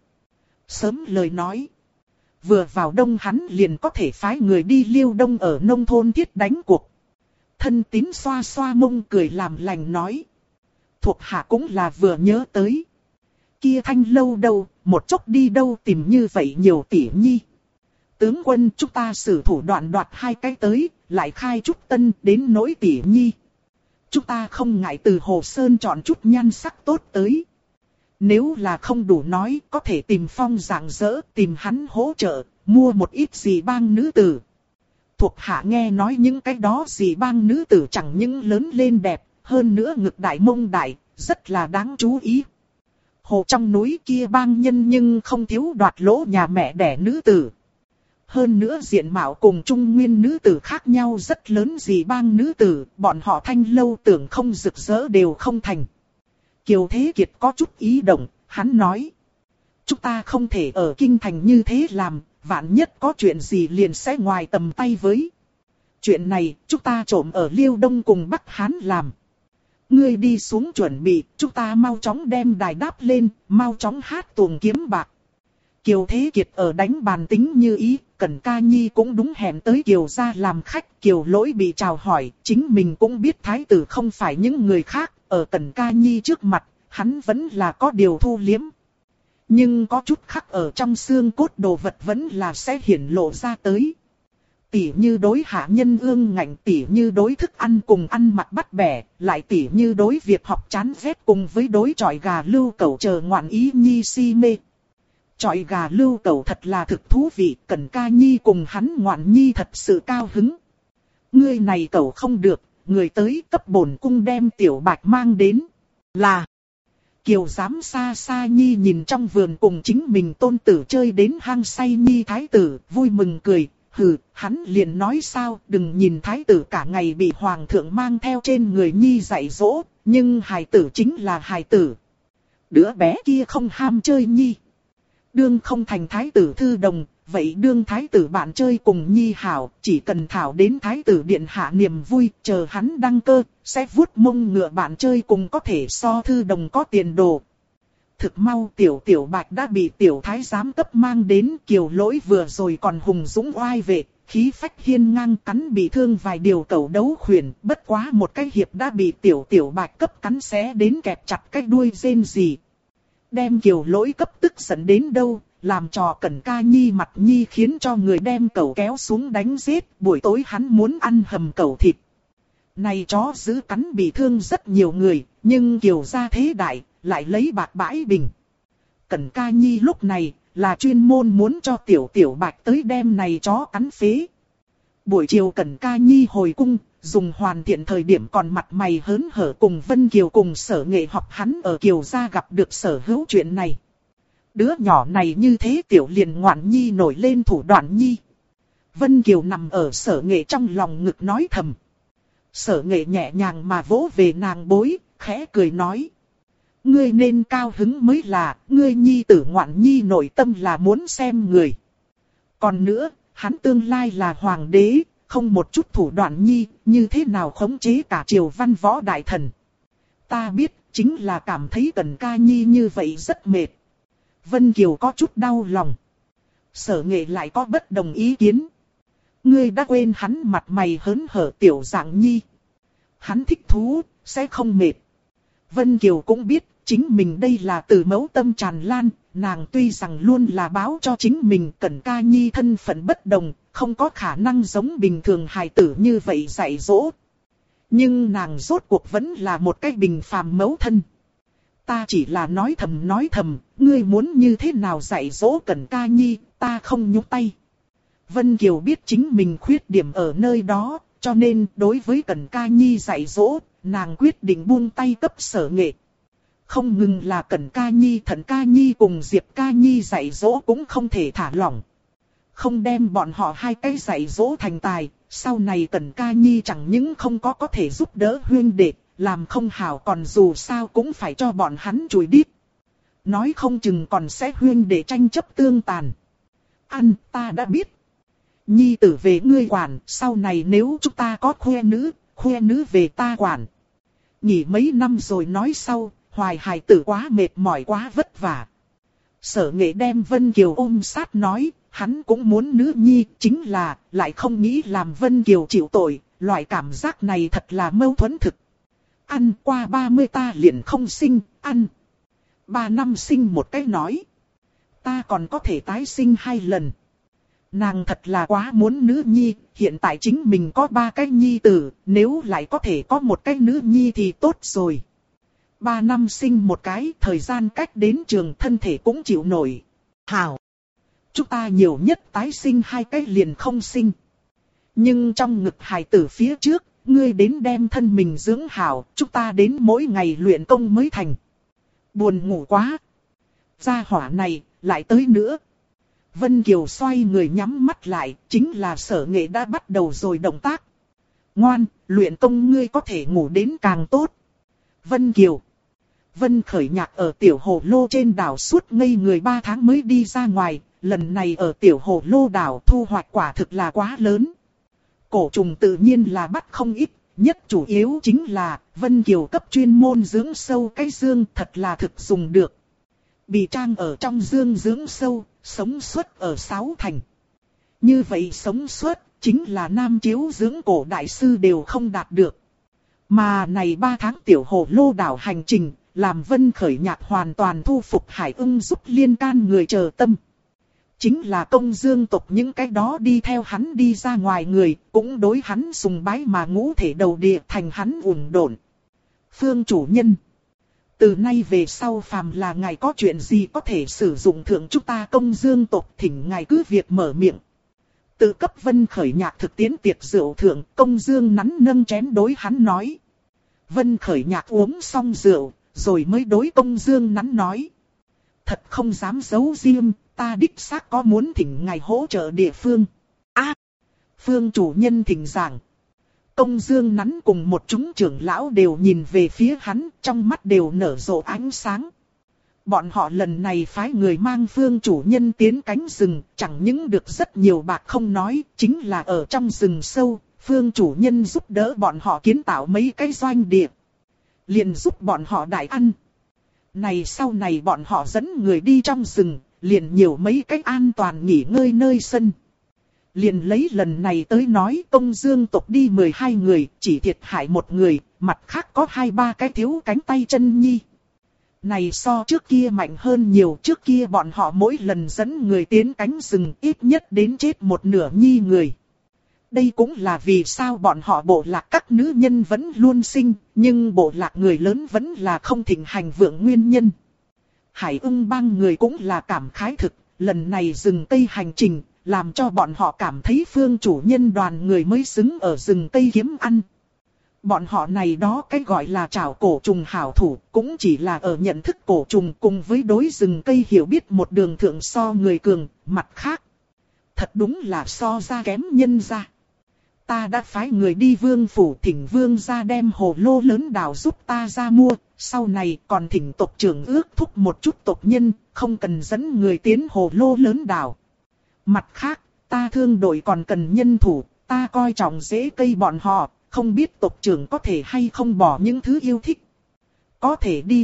Sớm lời nói. Vừa vào đông hắn liền có thể phái người đi Liêu Đông ở nông thôn thiết đánh cuộc. Thân tín xoa xoa mông cười làm lành nói. Thuộc hạ cũng là vừa nhớ tới. Kia thanh lâu đâu, một chốc đi đâu tìm như vậy nhiều tỷ nhi. Tướng quân chúng ta sử thủ đoạn đoạt hai cái tới, lại khai chút tân đến nỗi tỷ nhi. Chúng ta không ngại từ Hồ Sơn chọn chút nhan sắc tốt tới. Nếu là không đủ nói, có thể tìm Phong rạng rỡ, tìm hắn hỗ trợ, mua một ít gì bang nữ tử. Thuộc hạ nghe nói những cái đó gì bang nữ tử chẳng những lớn lên đẹp, hơn nữa ngực đại mông đại, rất là đáng chú ý. Hồ trong núi kia bang nhân nhưng không thiếu đoạt lỗ nhà mẹ đẻ nữ tử. Hơn nữa diện mạo cùng trung nguyên nữ tử khác nhau rất lớn gì bang nữ tử, bọn họ thanh lâu tưởng không rực rỡ đều không thành. Kiều Thế Kiệt có chút ý động, hắn nói. Chúng ta không thể ở kinh thành như thế làm, vạn nhất có chuyện gì liền sẽ ngoài tầm tay với. Chuyện này, chúng ta trộm ở Liêu Đông cùng Bắc Hán làm. Ngươi đi xuống chuẩn bị, chúng ta mau chóng đem đài đáp lên, mau chóng hát tuồng kiếm bạc. Kiều Thế Kiệt ở đánh bàn tính như ý, Cẩn Ca Nhi cũng đúng hẹn tới Kiều gia làm khách. Kiều Lỗi bị chào hỏi, chính mình cũng biết thái tử không phải những người khác, ở Cẩn Ca Nhi trước mặt, hắn vẫn là có điều thu liếm. Nhưng có chút khắc ở trong xương cốt đồ vật vẫn là sẽ hiển lộ ra tới. Tỉ như đối hạ nhân ương ngạnh, tỉ như đối thức ăn cùng ăn mặc bắt bẻ, lại tỉ như đối việc học chán ghét cùng với đối chọi gà lưu cẩu chờ ngoạn ý nhi si mê. Chọi gà lưu cẩu thật là thực thú vị, Cẩn Ca Nhi cùng hắn ngoạn nhi thật sự cao hứng. Ngươi này cẩu không được, người tới cấp bổn cung đem tiểu bạch mang đến. Là Kiều giám xa xa nhi nhìn trong vườn cùng chính mình tôn tử chơi đến hang say nhi thái tử, vui mừng cười. Hừ, hắn liền nói sao, đừng nhìn thái tử cả ngày bị hoàng thượng mang theo trên người nhi dạy dỗ, nhưng hài tử chính là hài tử. Đứa bé kia không ham chơi nhi. Đương không thành thái tử thư đồng, vậy đương thái tử bạn chơi cùng nhi hảo, chỉ cần thảo đến thái tử điện hạ niềm vui, chờ hắn đăng cơ, sẽ vuốt mông ngựa bạn chơi cùng có thể so thư đồng có tiền đồ. Thực mau tiểu bạch đã bị tiểu thái giám cấp mang đến. Kiều Lỗi vừa rồi còn hùng dũng oai vệ, khí phách hiên ngang cắn bị thương vài điều cẩu đấu khuyển, bất quá một cái hiệp đã bị tiểu bạch cấp cắn xé đến kẹp chặt cái đuôi rên rỉ. Đem Kiều Lỗi cấp tức giận đến đâu, làm trò Cẩn Ca Nhi mặt nhi khiến cho người đem cẩu kéo xuống đánh giết, buổi tối hắn muốn ăn hầm cẩu thịt. Này chó giữ cắn bị thương rất nhiều người, nhưng Kiều gia thế đại, lại lấy bạc bãi bình. Cẩn Ca Nhi lúc này, là chuyên môn muốn cho tiểu bạch tới đem này chó cắn phế. Buổi chiều Cẩn Ca Nhi hồi cung, dùng hoàn thiện thời điểm còn mặt mày hớn hở cùng Vân Kiều cùng Sở Nghệ học hắn ở Kiều gia gặp được Sở Hữu chuyện này. Đứa nhỏ này như thế tiểu liền ngoạn nhi nổi lên thủ đoạn nhi. Vân Kiều nằm ở Sở Nghệ trong lòng ngực nói thầm. Sở Nghệ nhẹ nhàng mà vỗ về nàng bối, khẽ cười nói. Ngươi nên cao hứng mới là, ngươi nhi tử ngoạn nhi nội tâm là muốn xem người. Còn nữa, hắn tương lai là hoàng đế, không một chút thủ đoạn nhi, như thế nào khống chế cả triều văn võ đại thần. Ta biết, chính là cảm thấy Cẩn Ca Nhi như vậy rất mệt. Vân Kiều có chút đau lòng. Sở Nghệ lại có bất đồng ý kiến. Ngươi đã quên hắn mặt mày hớn hở tiểu dạng nhi. Hắn thích thú, sẽ không mệt. Vân Kiều cũng biết, chính mình đây là từ mẫu tâm tràn lan, nàng tuy rằng luôn là báo cho chính mình Cẩn Ca Nhi thân phận bất đồng, không có khả năng giống bình thường hài tử như vậy dạy dỗ. Nhưng nàng rốt cuộc vẫn là một cái bình phàm mẫu thân. Ta chỉ là nói thầm, ngươi muốn như thế nào dạy dỗ Cẩn Ca Nhi, ta không nhúc tay. Vân Kiều biết chính mình khuyết điểm ở nơi đó, cho nên đối với Cẩn Ca Nhi dạy dỗ, nàng quyết định buông tay cấp Sở Nghệ. Không ngừng là Cẩn Ca Nhi, Thận Ca Nhi cùng Diệp Ca Nhi dạy dỗ cũng không thể thả lỏng. Không đem bọn họ hai cái dạy dỗ thành tài, sau này Cẩn Ca Nhi chẳng những không có thể giúp đỡ huyên đệ, làm không hảo còn dù sao cũng phải cho bọn hắn chùi đít. Nói không chừng còn sẽ huyên đệ tranh chấp tương tàn. Ăn, ta đã biết. Nhi tử về ngươi quản, sau này nếu chúng ta có khoe nữ về ta quản. Nghỉ mấy năm rồi nói sau, hoài hài tử quá mệt mỏi quá vất vả. Sở Nghệ đem Vân Kiều ôm sát nói, hắn cũng muốn nữ nhi, chính là, lại không nghĩ làm Vân Kiều chịu tội, loại cảm giác này thật là mâu thuẫn thực. Ăn qua 30 ta liền không sinh, ăn. 3 năm sinh một cái nói. Ta còn có thể tái sinh 2 lần. Nàng thật là quá muốn nữ nhi, hiện tại chính mình có 3 cái nhi tử, nếu lại có thể có một cái nữ nhi thì tốt rồi. 3 năm sinh một cái, thời gian cách đến trường thân thể cũng chịu nổi. Hảo! Chúng ta nhiều nhất tái sinh 2 cái liền không sinh. Nhưng trong ngực hài tử phía trước, ngươi đến đem thân mình dưỡng hảo, chúng ta đến mỗi ngày luyện công mới thành. Buồn ngủ quá! Gia hỏa này, lại tới nữa. Vân Kiều xoay người nhắm mắt lại, chính là Sở Nghệ đã bắt đầu rồi động tác. Ngoan, luyện công ngươi có thể ngủ đến càng tốt. Vân Kiều. Vân Khởi Nhạc ở tiểu hồ lô trên đảo suốt ngây người 3 tháng mới đi ra ngoài, lần này ở tiểu hồ lô đảo thu hoạch quả thực là quá lớn. Cổ trùng tự nhiên là bắt không ít, nhất chủ yếu chính là Vân Kiều cấp chuyên môn dưỡng sâu cái dương thật là thực dùng được. Bị trang ở trong dương dưỡng sâu, sống suốt ở 6 thành. Như vậy sống suốt chính là nam chiếu dưỡng cổ đại sư đều không đạt được. Mà này 3 tháng tiểu hồ lô đảo hành trình, làm Vân Khởi Nhạc hoàn toàn thu phục Hải Ưng giúp liên can người chờ tâm. Chính là công dương tộc những cái đó đi theo hắn đi ra ngoài người, cũng đối hắn sùng bái mà ngũ thể đầu địa thành hắn ủng độn. Phương chủ nhân. Từ nay về sau phàm là ngài có chuyện gì có thể sử dụng thượng chúng ta công dương tộc thỉnh ngài cứ việc mở miệng. Tự cấp Vân Khởi Nhạc thực tiễn tiệc rượu thượng, công dương nắn nâng chén đối hắn nói. Vân Khởi Nhạc uống xong rượu, rồi mới đối công dương nắn nói. Thật không dám giấu riêng, ta đích xác có muốn thỉnh ngài hỗ trợ địa phương. Phương chủ nhân thỉnh giảng. Công dương nắn cùng một chúng trưởng lão đều nhìn về phía hắn, trong mắt đều nở rộ ánh sáng. Bọn họ lần này phái người mang phương chủ nhân tiến cánh rừng, chẳng những được rất nhiều bạc không nói, chính là ở trong rừng sâu, phương chủ nhân giúp đỡ bọn họ kiến tạo mấy cái doanh địa. Liền giúp bọn họ đại ăn. Này sau này bọn họ dẫn người đi trong rừng, liền nhiều mấy cái an toàn nghỉ ngơi nơi sân. Liền lấy lần này tới nói công dương tộc đi 12 người, chỉ thiệt hại 1 người, mặt khác có 2-3 cái thiếu cánh tay chân nhi. Này so trước kia mạnh hơn nhiều, trước kia bọn họ mỗi lần dẫn người tiến cánh rừng ít nhất đến chết 1/2 nhi người. Đây cũng là vì sao bọn họ bộ lạc các nữ nhân vẫn luôn sinh, nhưng bộ lạc người lớn vẫn là không thịnh hành vượng nguyên nhân. Hải Ưng bang người cũng là cảm khái thực, lần này rừng Tây hành trình, làm cho bọn họ cảm thấy phương chủ nhân đoàn người mới xứng ở rừng Tây kiếm ăn. Bọn họ này đó cái gọi là trảo cổ trùng hảo thủ, cũng chỉ là ở nhận thức cổ trùng cùng với đối rừng Tây hiểu biết một đường thượng so người cường, mặt khác. thật đúng là so ra kém nhân ra. Ta đã phái người đi vương phủ thỉnh vương ra đem hồ lô lớn đào giúp ta ra mua, sau này còn thỉnh tộc trưởng ước thúc một chút tộc nhân, không cần dẫn người tiến hồ lô lớn đào. Mặt khác, ta thương đội còn cần nhân thủ, ta coi trọng rễ cây bọn họ, không biết tộc trưởng có thể hay không bỏ những thứ yêu thích. Có thể đi.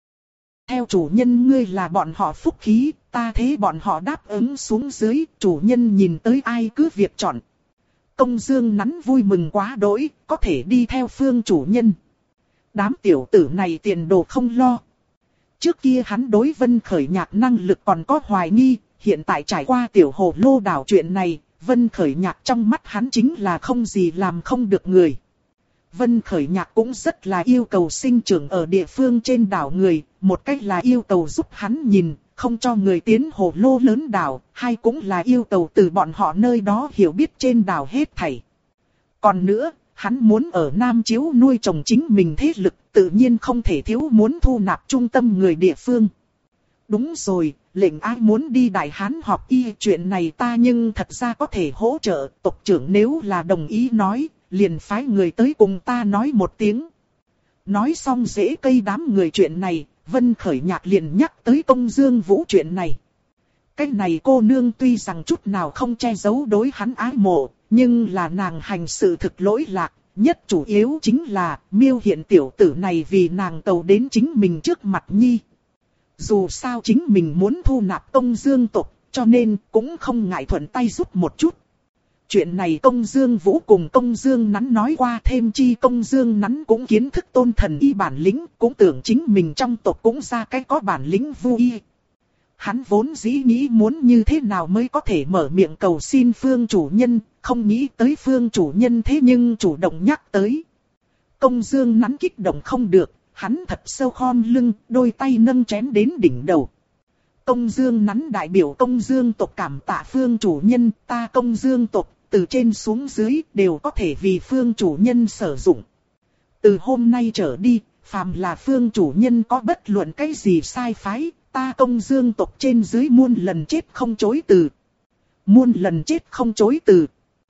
Theo chủ nhân ngươi là bọn họ phúc khí, ta thế bọn họ đáp ứng xuống dưới, chủ nhân nhìn tới ai cứ việc chọn. Công Dương Nắn vui mừng quá đỗi, có thể đi theo Phương chủ nhân. Đám tiểu tử này tiền đồ không lo. Trước kia hắn đối Vân Khởi Nhạc năng lực còn có hoài nghi, hiện tại trải qua tiểu hồ lô đảo chuyện này, Vân Khởi Nhạc trong mắt hắn chính là không gì làm không được người. Vân Khởi Nhạc cũng rất là yêu cầu sinh trưởng ở địa phương trên đảo người, một cách là yêu cầu giúp hắn nhìn, không cho người tiến hồ lô lớn đảo, hai cũng là yêu cầu từ bọn họ nơi đó hiểu biết trên đảo hết thảy. Còn nữa, hắn muốn ở Nam Chiếu nuôi trồng chính mình thế lực, tự nhiên không thể thiếu muốn thu nạp trung tâm người địa phương. Đúng rồi, lệnh ai muốn đi Đại Hán họp y chuyện này ta nhưng thật ra có thể hỗ trợ, tộc trưởng nếu là đồng ý nói, liền phái người tới cùng ta nói một tiếng. Nói xong rễ cây đám người chuyện này, Vân Khởi Nhạc liền nhắc tới Công Dương Vũ chuyện này. Cái này cô nương tuy rằng chút nào không che giấu đối hắn ái mộ, nhưng là nàng hành sự thực lỗi lạc, nhất chủ yếu chính là miêu hiện tiểu tử này vì nàng cầu đến chính mình trước mặt nhi. Dù sao chính mình muốn thu nạp Công Dương tộc, cho nên cũng không ngại thuận tay giúp một chút. Chuyện này Công Dương Vũ cùng Công Dương Nắn nói qua, thêm chi Công Dương Nắn cũng kiến thức tôn thần y bản lĩnh, cũng tưởng chính mình trong tộc cũng ra cái có bản lĩnh vu y. Hắn vốn dĩ nghĩ muốn như thế nào mới có thể mở miệng cầu xin Phương chủ nhân, không nghĩ tới Phương chủ nhân thế nhưng chủ động nhắc tới. Công Dương Nắn kích động không được, hắn thật sâu khom lưng, đôi tay nâng chén đến đỉnh đầu. Công Dương Nắn đại biểu Công Dương tộc cảm tạ Phương chủ nhân, ta Công Dương tộc từ trên xuống dưới đều có thể vì Phương chủ nhân sử dụng. Từ hôm nay trở đi, phàm là Phương chủ nhân có bất luận cái gì sai phái, ta Công Dương tộc trên dưới muôn lần chết không chối từ. Muôn lần chết không chối từ.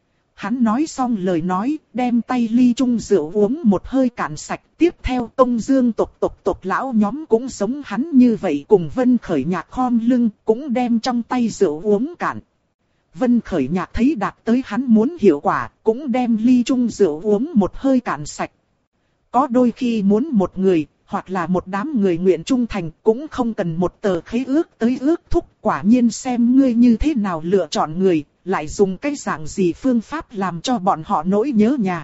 Hắn nói xong lời nói, đem tay ly chung rượu uống một hơi cạn sạch. Tiếp theo Công Dương tộc lão nhóm cũng giống hắn như vậy, cùng Vân Khởi Nhạc khom lưng, cũng đem trong tay rượu uống cạn. Vân Khởi Nhạc thấy đạt tới hắn muốn hiệu quả, cũng đem ly chung rượu uống một hơi cạn sạch. Có đôi khi muốn một người, hoặc là một đám người nguyện trung thành, cũng không cần một tờ khế ước tới ước thúc. Quả nhiên xem ngươi như thế nào lựa chọn người, lại dùng cái dạng gì phương pháp làm cho bọn họ nỗi nhớ nhà.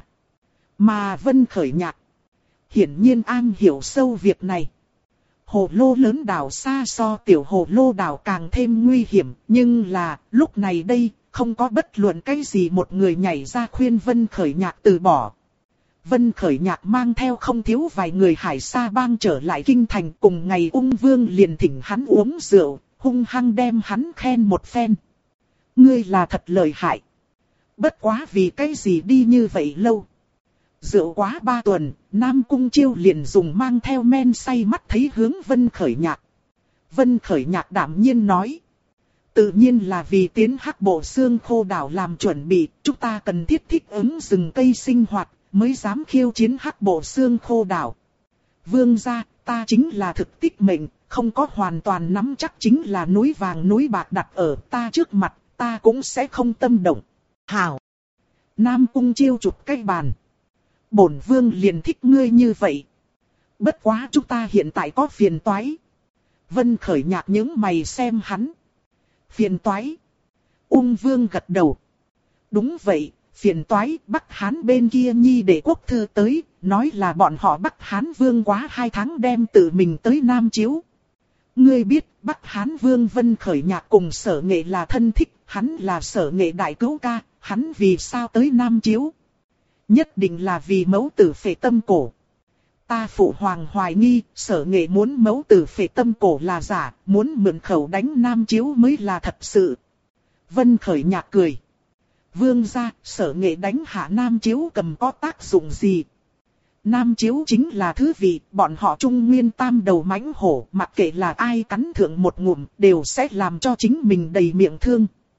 Mà Vân Khởi Nhạc hiển nhiên an hiểu sâu việc này. Hồ lô lớn đảo xa so tiểu hồ lô đảo càng thêm nguy hiểm, nhưng là lúc này đây không có bất luận cái gì một người nhảy ra khuyên Vân Khởi Nhạc từ bỏ. Vân Khởi Nhạc mang theo không thiếu vài người Hải Sa Bang trở lại kinh thành, cùng ngày Ung Vương liền thỉnh hắn uống rượu, hung hăng đem hắn khen một phen. Ngươi là thật lợi hại. Bất quá vì cái gì đi như vậy lâu. Rượu quá 3 tuần, Nam Cung Chiêu liền dùng mang theo men say mắt thấy hướng Vân Khởi Nhạc. Vân Khởi Nhạc đạm nhiên nói. Tự nhiên là vì tiến Hắc Bộ Xương Khô đảo làm chuẩn bị, chúng ta cần thiết thích ứng rừng cây sinh hoạt, mới dám khiêu chiến Hắc Bộ Xương Khô đảo. Vương gia, ta chính là thực tích mệnh, không có hoàn toàn nắm chắc chính là núi vàng núi bạc đặt ở ta trước mặt, ta cũng sẽ không tâm động. Hảo! Nam Cung Chiêu chụp cái bàn. Bổn vương liền thích ngươi như vậy. Bất quá chúng ta hiện tại có phiền toái. Vân Khởi Nhạc những mày xem hắn. Phiền toái. Ung Vương gật đầu. Đúng vậy, phiền toái. Bắc Hán bên kia nhi để quốc thư tới, nói là bọn họ Bắc Hán Vương quá 2 tháng đem tự mình tới Nam Chiếu. Ngươi biết Bắc Hán Vương Vân Khởi Nhạc cùng Sở Nghệ là thân thích, hắn là Sở Nghệ đại cứu ca, hắn vì sao tới Nam Chiếu? Nhất định là vì mẫu tử phệ tâm cổ. Ta phụ hoàng hoài nghi, Sở Nghệ muốn mẫu tử phệ tâm cổ là giả, muốn mượn khẩu đánh Nam Chiếu mới là thật sự. Vân Khởi Nhạc cười. Vương gia, Sở Nghệ đánh hạ Nam Chiếu cầm có tác dụng gì? Nam Chiếu chính là thứ vị, bọn họ Trung Nguyên tam đầu mãnh hổ, mặc kệ là ai cắn thượng một ngụm, đều sẽ làm cho chính mình đầy miệng thương.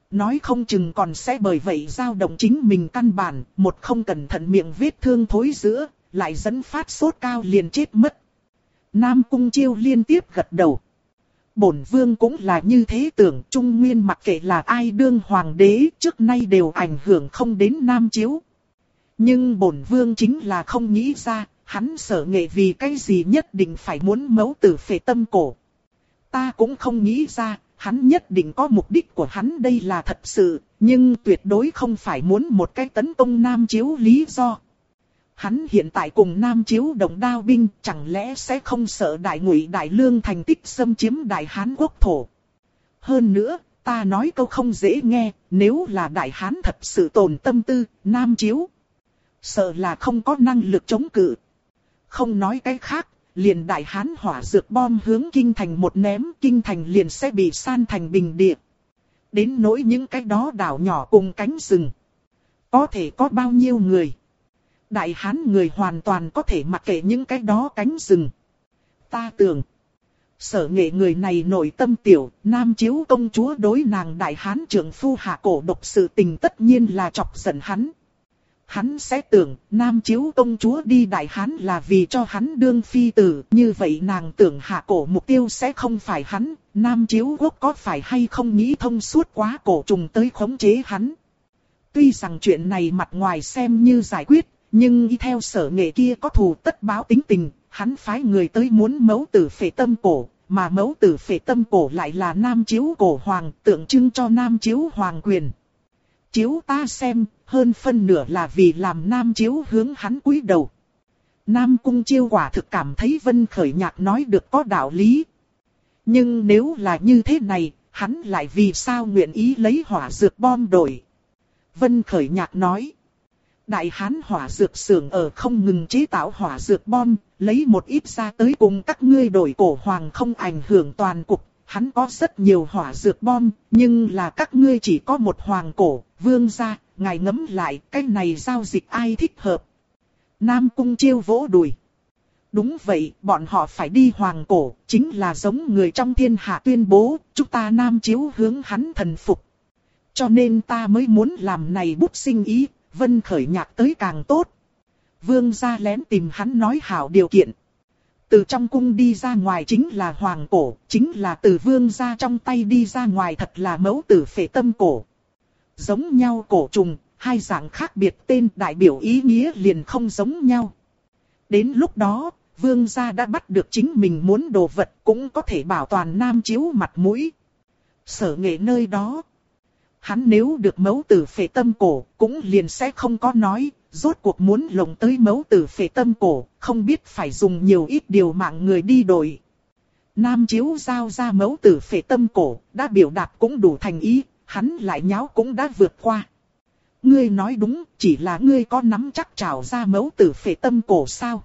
Nói không chừng còn sẽ bởi vậy dao động chính mình căn bản, một không cẩn thận miệng vết thương thối giữa, lại dẫn phát sốt cao liền chết mất. Nam Cung Chiêu liên tiếp gật đầu. Bổn vương cũng là như thế tưởng, Trung Nguyên mặc kệ là ai đương hoàng đế trước nay đều ảnh hưởng không đến Nam Chiếu. Nhưng bổn vương chính là không nghĩ ra, hắn Sở Nghệ vì cái gì nhất định phải muốn mẫu tử phệ tâm cổ. Ta cũng không nghĩ ra, hắn nhất định có mục đích của hắn đây là thật sự, nhưng tuyệt đối không phải muốn một cái tấn công Nam Chiếu lý do. Hắn hiện tại cùng Nam Chiếu đồng đao binh, chẳng lẽ sẽ không sợ Đại Ngụy Đại Lương thành tích xâm chiếm Đại Hán quốc thổ. Hơn nữa, ta nói câu không dễ nghe, nếu là Đại Hán thật sự tồn tâm tư, Nam Chiếu sợ là không có năng lực chống cự. Không nói cái khác, liền Đại Hán hỏa dược bom hướng kinh thành một ném, kinh thành liền sẽ bị san thành bình địa. Đến nỗi những cái đó đảo nhỏ cùng cánh rừng, có thể có bao nhiêu người. Đại Hán người hoàn toàn có thể mặc kệ những cái đó cánh rừng. Ta tưởng, Sở Nghệ người này nội tâm tiểu, Nam Chiếu công chúa đối nàng Đại Hán trưởng phu hạ cổ độc sự tình tất nhiên là chọc giận hắn. Hắn sẽ tưởng, Nam Chiếu công chúa đi Đại Hán là vì cho hắn đương phi tử, như vậy nàng tưởng hạ cổ mục tiêu sẽ không phải hắn, Nam Chiếu quốc có phải hay không nghĩ thông suốt quá cổ trùng tới khống chế hắn. Tuy rằng chuyện này mặt ngoài xem như giải quyết, nhưng y theo Sở Nghệ kia có thù tất báo tính tình, hắn phái người tới muốn mẫu tử phệ tâm cổ, mà mẫu tử phệ tâm cổ lại là Nam Chiếu cổ hoàng, tượng trưng cho Nam Chiếu hoàng quyền. Chiếu ta xem, hơn phân nửa là vì làm Nam Chiếu hướng hắn cúi đầu. Nam Cung Chiêu quả thực cảm thấy Vân Khởi Nhạc nói được có đạo lý. Nhưng nếu là như thế này, hắn lại vì sao nguyện ý lấy hỏa dược bom đổi? Vân Khởi Nhạc nói. Đại Hán hỏa dược xưởng ở không ngừng chế tạo hỏa dược bom, lấy một ít ra tới cùng các ngươi đổi cổ hoàng không ảnh hưởng toàn cục. Hắn có rất nhiều hỏa dược bom, nhưng là các ngươi chỉ có một hoàng cổ, vương gia, ngài ngẫm lại, cái này giao dịch ai thích hợp. Nam Cung Chiêu vỗ đùi. Đúng vậy, bọn họ phải đi hoàng cổ, chính là giống người trong thiên hạ tuyên bố, chúng ta Nam Chiếu hướng hắn thần phục. Cho nên ta mới muốn làm này bút sinh ý, Vân Khởi Nhạc tới càng tốt. Vương gia lén tìm hắn nói hảo điều kiện. Từ trong cung đi ra ngoài chính là hoàng cổ, chính là từ vương gia trong tay đi ra ngoài thật là mẫu tử phệ tâm cổ. Giống nhau cổ trùng, hai dạng khác biệt tên đại biểu ý nghĩa liền không giống nhau. Đến lúc đó, vương gia đã bắt được chính mình muốn đồ vật cũng có thể bảo toàn Nam Chiếu mặt mũi. Sở Nghệ nơi đó, hắn nếu được mẫu tử phệ tâm cổ, cũng liền sẽ không có nói, rốt cuộc muốn lồng tới mẫu tử phệ tâm cổ, không biết phải dùng nhiều ít điều mạng người đi đổi. Nam Chiếu giao ra mẫu tử phệ tâm cổ, đã biểu đạt cũng đủ thành ý, hắn lại nháo cũng đã vượt qua. Ngươi nói đúng, chỉ là ngươi có nắm chắc trảo ra mẫu tử phệ tâm cổ sao?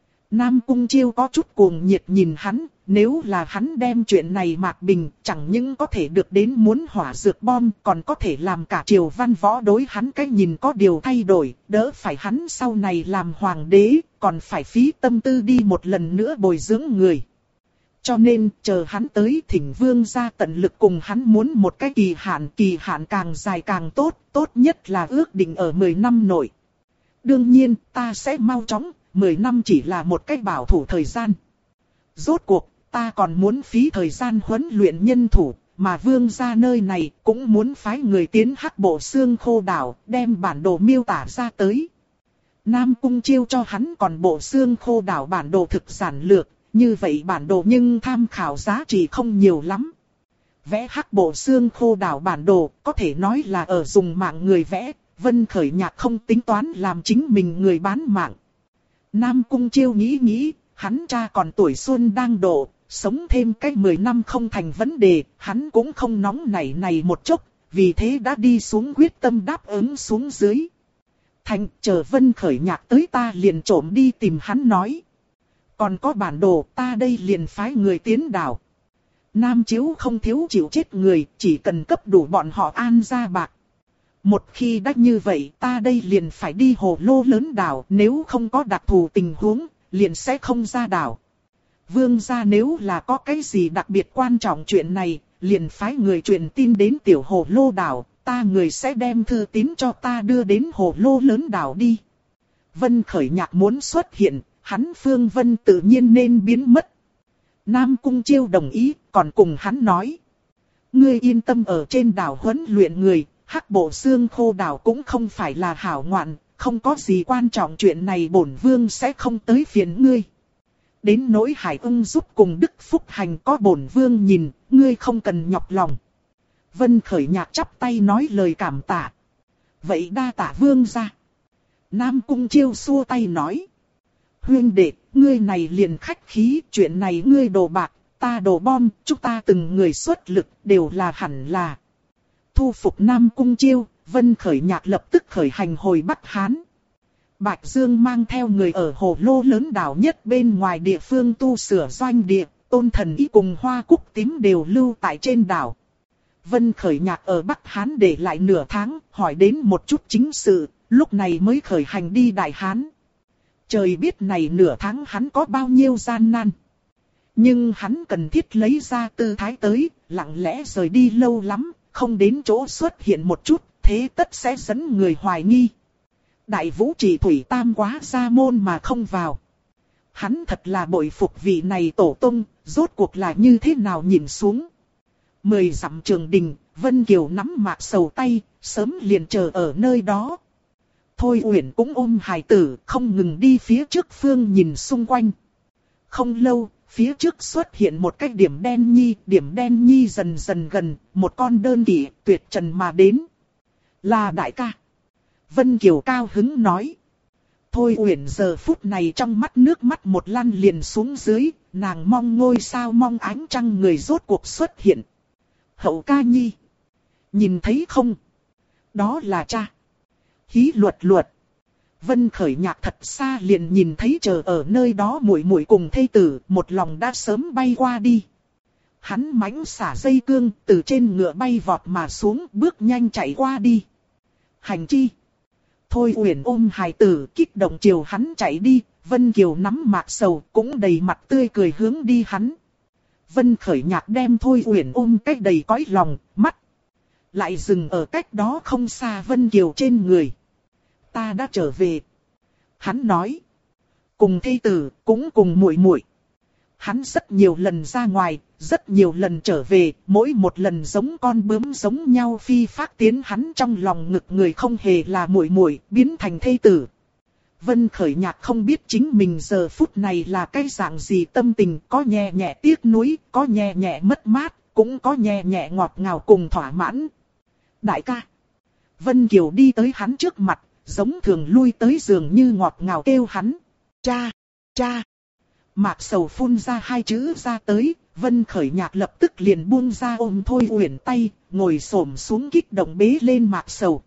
Nam Cung Chiêu có chút cuồng nhiệt nhìn hắn, nếu là hắn đem chuyện này mạc bình, chẳng những có thể được đến muốn hỏa dược bom, còn có thể làm cả triều văn võ đối hắn cái nhìn có điều thay đổi, đỡ phải hắn sau này làm hoàng đế, còn phải phí tâm tư đi một lần nữa bồi dưỡng người. Cho nên, chờ hắn tới thỉnh vương gia tận lực cùng hắn muốn một cái kỳ hạn càng dài càng tốt, tốt nhất là ước định ở 10 năm nội. Đương nhiên, ta sẽ mau chóng, 10 năm chỉ là một cách bảo thủ thời gian. Rốt cuộc, ta còn muốn phí thời gian huấn luyện nhân thủ, mà vương gia nơi này cũng muốn phái người tiến Hắc Bộ Xương Khô đảo, đem bản đồ miêu tả ra tới. Nam Cung Chiêu cho hắn còn Bộ Xương Khô đảo bản đồ thực giản lược, như vậy bản đồ nhưng tham khảo giá trị không nhiều lắm. Vẽ Hắc Bộ Xương Khô đảo bản đồ, có thể nói là ở dùng mạng người vẽ, Vân Khởi Nhạc không tính toán làm chính mình người bán mạng. Nam Cung Chiêu nghĩ, hắn cha còn tuổi xuân đang độ, sống thêm cách 10 năm không thành vấn đề, hắn cũng không nóng nảy một chốc, vì thế đã đi xuống quyết tâm đáp ứng xuống dưới. Thành, chờ Vân Khởi Nhạc tới ta liền trộm đi tìm hắn nói. Còn có bản đồ, ta đây liền phái người tiến đảo. Nam Chiếu không thiếu chịu chết người, chỉ cần cấp đủ bọn họ an ra bạc. Một khi đã như vậy, ta đây liền phải đi hồ lô lớn đảo, nếu không có đặc thù tình huống, liền sẽ không ra đảo. Vương gia nếu là có cái gì đặc biệt quan trọng chuyện này, liền phái người truyền tin đến tiểu hồ lô đảo, ta người sẽ đem thư tín cho ta đưa đến hồ lô lớn đảo đi. Vân Khởi Nhạc muốn xuất hiện, hắn Phương Vân tự nhiên nên biến mất. Nam Cung Chiêu đồng ý, còn cùng hắn nói. Ngươi yên tâm ở trên đảo huấn luyện người, Hắc Bộ Xương Khô đảo cũng không phải là hảo ngoạn, không có gì quan trọng, chuyện này bổn vương sẽ không tới phiền ngươi. Đến nỗi Hải Ưng giúp cùng Đức Phúc Hành có bổn vương nhìn, ngươi không cần nhọc lòng. Vân Khởi Nhạc chắp tay nói lời cảm tạ. Vậy đa tạ vương gia. Nam Cung Chiêu xua tay nói. Huynh đệ, ngươi này liền khách khí, chuyện này ngươi đồ bạc, ta đồ bom, chúng ta từng người xuất lực đều là hẳn là. Thu phục Nam Cung Chiêu, Vân Khởi Nhạc lập tức khởi hành hồi Bắc Hán. Bạch Dương mang theo người ở hồ lô lớn đảo nhất bên ngoài địa phương tu sửa doanh địa, Tôn Thần Y cùng Hoa Cúc Tím đều lưu tại trên đảo. Vân Khởi Nhạc ở Bắc Hán để lại nửa tháng, hỏi đến một chút chính sự, lúc này mới khởi hành đi Đại Hán. Trời biết này nửa tháng hắn có bao nhiêu gian nan. Nhưng hắn cần thiết lấy ra tư thái tới, lặng lẽ rời đi lâu lắm, không đến chỗ xuất hiện một chút, thế tất sẽ dẫn người hoài nghi. Đại Vũ Chỉ Thủy Tam quá ra môn mà không vào. Hắn thật là bội phục vị này tổ tông, rốt cuộc là như thế nào nhìn xuống. 10 dặm trường đình, Vân Kiều nắm Mạc Sầu tay, sớm liền chờ ở nơi đó. Thôi Uyển cũng ôm hài tử, không ngừng đi phía trước phương nhìn xung quanh. Không lâu, phía trước xuất hiện một cái điểm đen nhi dần dần gần, một con đơn kỷ tuyệt trần mà đến. Là đại ca. Vân Kiều cao hứng nói. Thôi Uyển giờ phút này trong mắt nước mắt một lăn liền xuống dưới, nàng mong ngôi sao mong ánh trăng người rốt cuộc xuất hiện. Hậu ca nhi. Nhìn thấy không? Đó là cha. Hí luật luật. Vân Khởi Nhạc thật xa liền nhìn thấy chờ ở nơi đó muội muội cùng thê tử, một lòng đã sớm bay qua đi. Hắn mãnh xả dây cương, từ trên ngựa bay vọt mà xuống, bước nhanh chạy qua đi. Hành chi. Thôi Uyển ôm hài tử, kích động chiều hắn chạy đi, Vân Kiều nắm Mạc Sầu, cũng đầy mặt tươi cười hướng đi hắn. Vân Khởi Nhạc đem Thôi Uyển ôm cách đầy cõi lòng, mắt lại dừng ở cách đó không xa Vân Kiều trên người. Ta đã trở về. Hắn nói. Cùng thê tử, cũng cùng muội muội. Hắn rất nhiều lần ra ngoài, rất nhiều lần trở về, mỗi một lần giống con bướm giống nhau phi phát tiến hắn trong lòng ngực người không hề là muội muội, biến thành thê tử. Vân Khởi Nhạc không biết chính mình giờ phút này là cái dạng gì tâm tình, có nhẹ nhẹ tiếc nuối, có nhẹ nhẹ mất mát, cũng có nhẹ nhẹ ngọt ngào cùng thỏa mãn. Đại ca. Vân Kiều đi tới hắn trước mặt, giống thường lui tới giường như ngọt ngào kêu hắn. Cha, cha. Mạc Sầu phun ra hai chữ ra tới, Vân Khởi Nhạc lập tức liền buông ra ôm Thôi Uyển tay, ngồi xổm xuống kích động bế lên Mạc Sầu.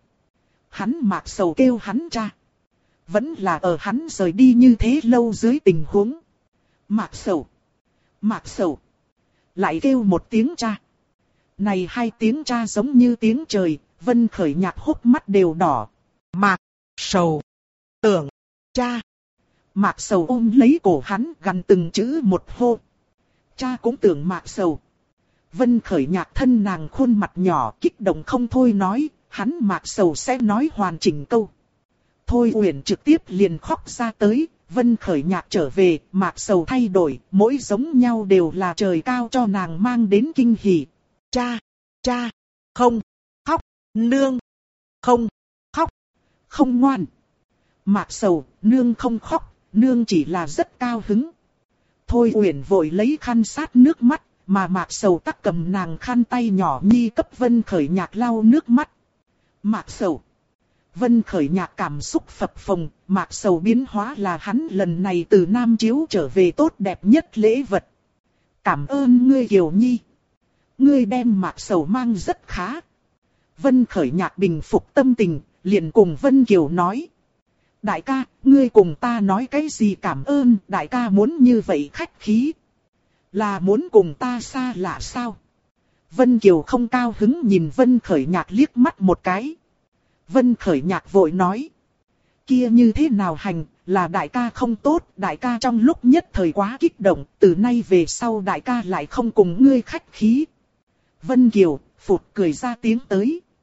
Mạc Sầu kêu hắn cha. Vẫn là ở hắn rời đi như thế lâu dưới tình huống. Mạc Sầu. Mạc Sầu. Lại kêu một tiếng cha. Này hai tiếng cha giống như tiếng trời, Vân Khởi Nhạc hốc mắt đều đỏ. Mạc Sầu. Tưởng. Cha. Mạc Sầu ôm lấy cổ hắn gần từng chữ một hô. Cha cũng tưởng Mạc Sầu. Vân Khởi Nhạc thân nàng khuôn mặt nhỏ kích động không thôi nói, hắn Mạc Sầu sẽ nói hoàn chỉnh câu. Thôi Uyển trực tiếp liền khóc ra tới, Vân Khởi Nhạc trở về, Mạc Sầu thay đổi, mỗi giống nhau đều là trời cao cho nàng mang đến kinh hỉ. Cha, cha, không, khóc, nương, không, khóc, không ngoan. Mạc Sầu, nương không khóc, nương chỉ là rất cao hứng. Thôi Uyển vội lấy khăn sát nước mắt, mà Mạc Sầu tắc cầm nàng khăn tay nhỏ nhi cấp Vân Khởi Nhạc lau nước mắt. Mạc Sầu. Vân Khởi Nhạc cảm xúc phập phồng, Mạc Sầu biến hóa là hắn lần này từ Nam Chiếu trở về tốt đẹp nhất lễ vật. Cảm ơn ngươi Kiều Nhi. Ngươi đem Mạc Sầu mang rất khá. Vân Khởi Nhạc bình phục tâm tình, liền cùng Vân Kiều nói. Đại ca, ngươi cùng ta nói cái gì cảm ơn, đại ca muốn như vậy khách khí. Là muốn cùng ta xa lạ sao? Vân Kiều không cao hứng nhìn Vân Khởi Nhạc liếc mắt một cái. Vân Khởi Nhạc vội nói. Kia như thế nào hành, là đại ca không tốt, đại ca trong lúc nhất thời quá kích động, từ nay về sau đại ca lại không cùng ngươi khách khí. Vân Kiều, phụt cười ra tiếng tới.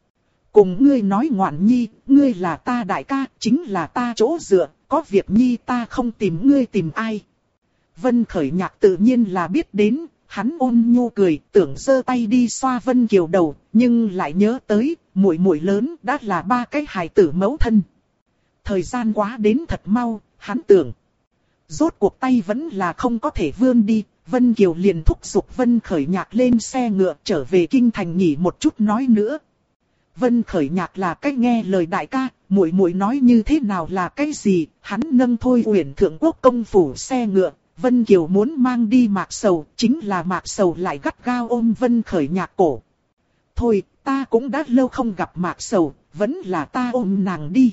Cùng ngươi nói Ngoạn Nhi, ngươi là ta đại ca, chính là ta chỗ dựa, có việc Nhi ta không tìm ngươi tìm ai. Vân Khởi Nhạc tự nhiên là biết đến, hắn ôn nhu cười, tưởng giơ tay đi xoa Vân Kiều đầu, nhưng lại nhớ tới, muội muội lớn đã là 3 cái hài tử mẫu thân. Thời gian quá đến thật mau, hắn tưởng. Rốt cuộc tay vẫn là không có thể vươn đi, Vân Kiều liền thúc giục Vân Khởi Nhạc lên xe ngựa trở về kinh thành nghỉ một chút nói nữa. Vân Khởi Nhạc là cách nghe lời đại ca, muội muội nói như thế nào là cái gì, hắn nâng Thôi Uyển thượng quốc công phủ xe ngựa. Vân Kiều muốn mang đi Mạc Sầu, chính là Mạc Sầu lại gắt gao ôm Vân Khởi Nhạc cổ. Thôi, ta cũng đã lâu không gặp Mạc Sầu, vẫn là ta ôm nàng đi.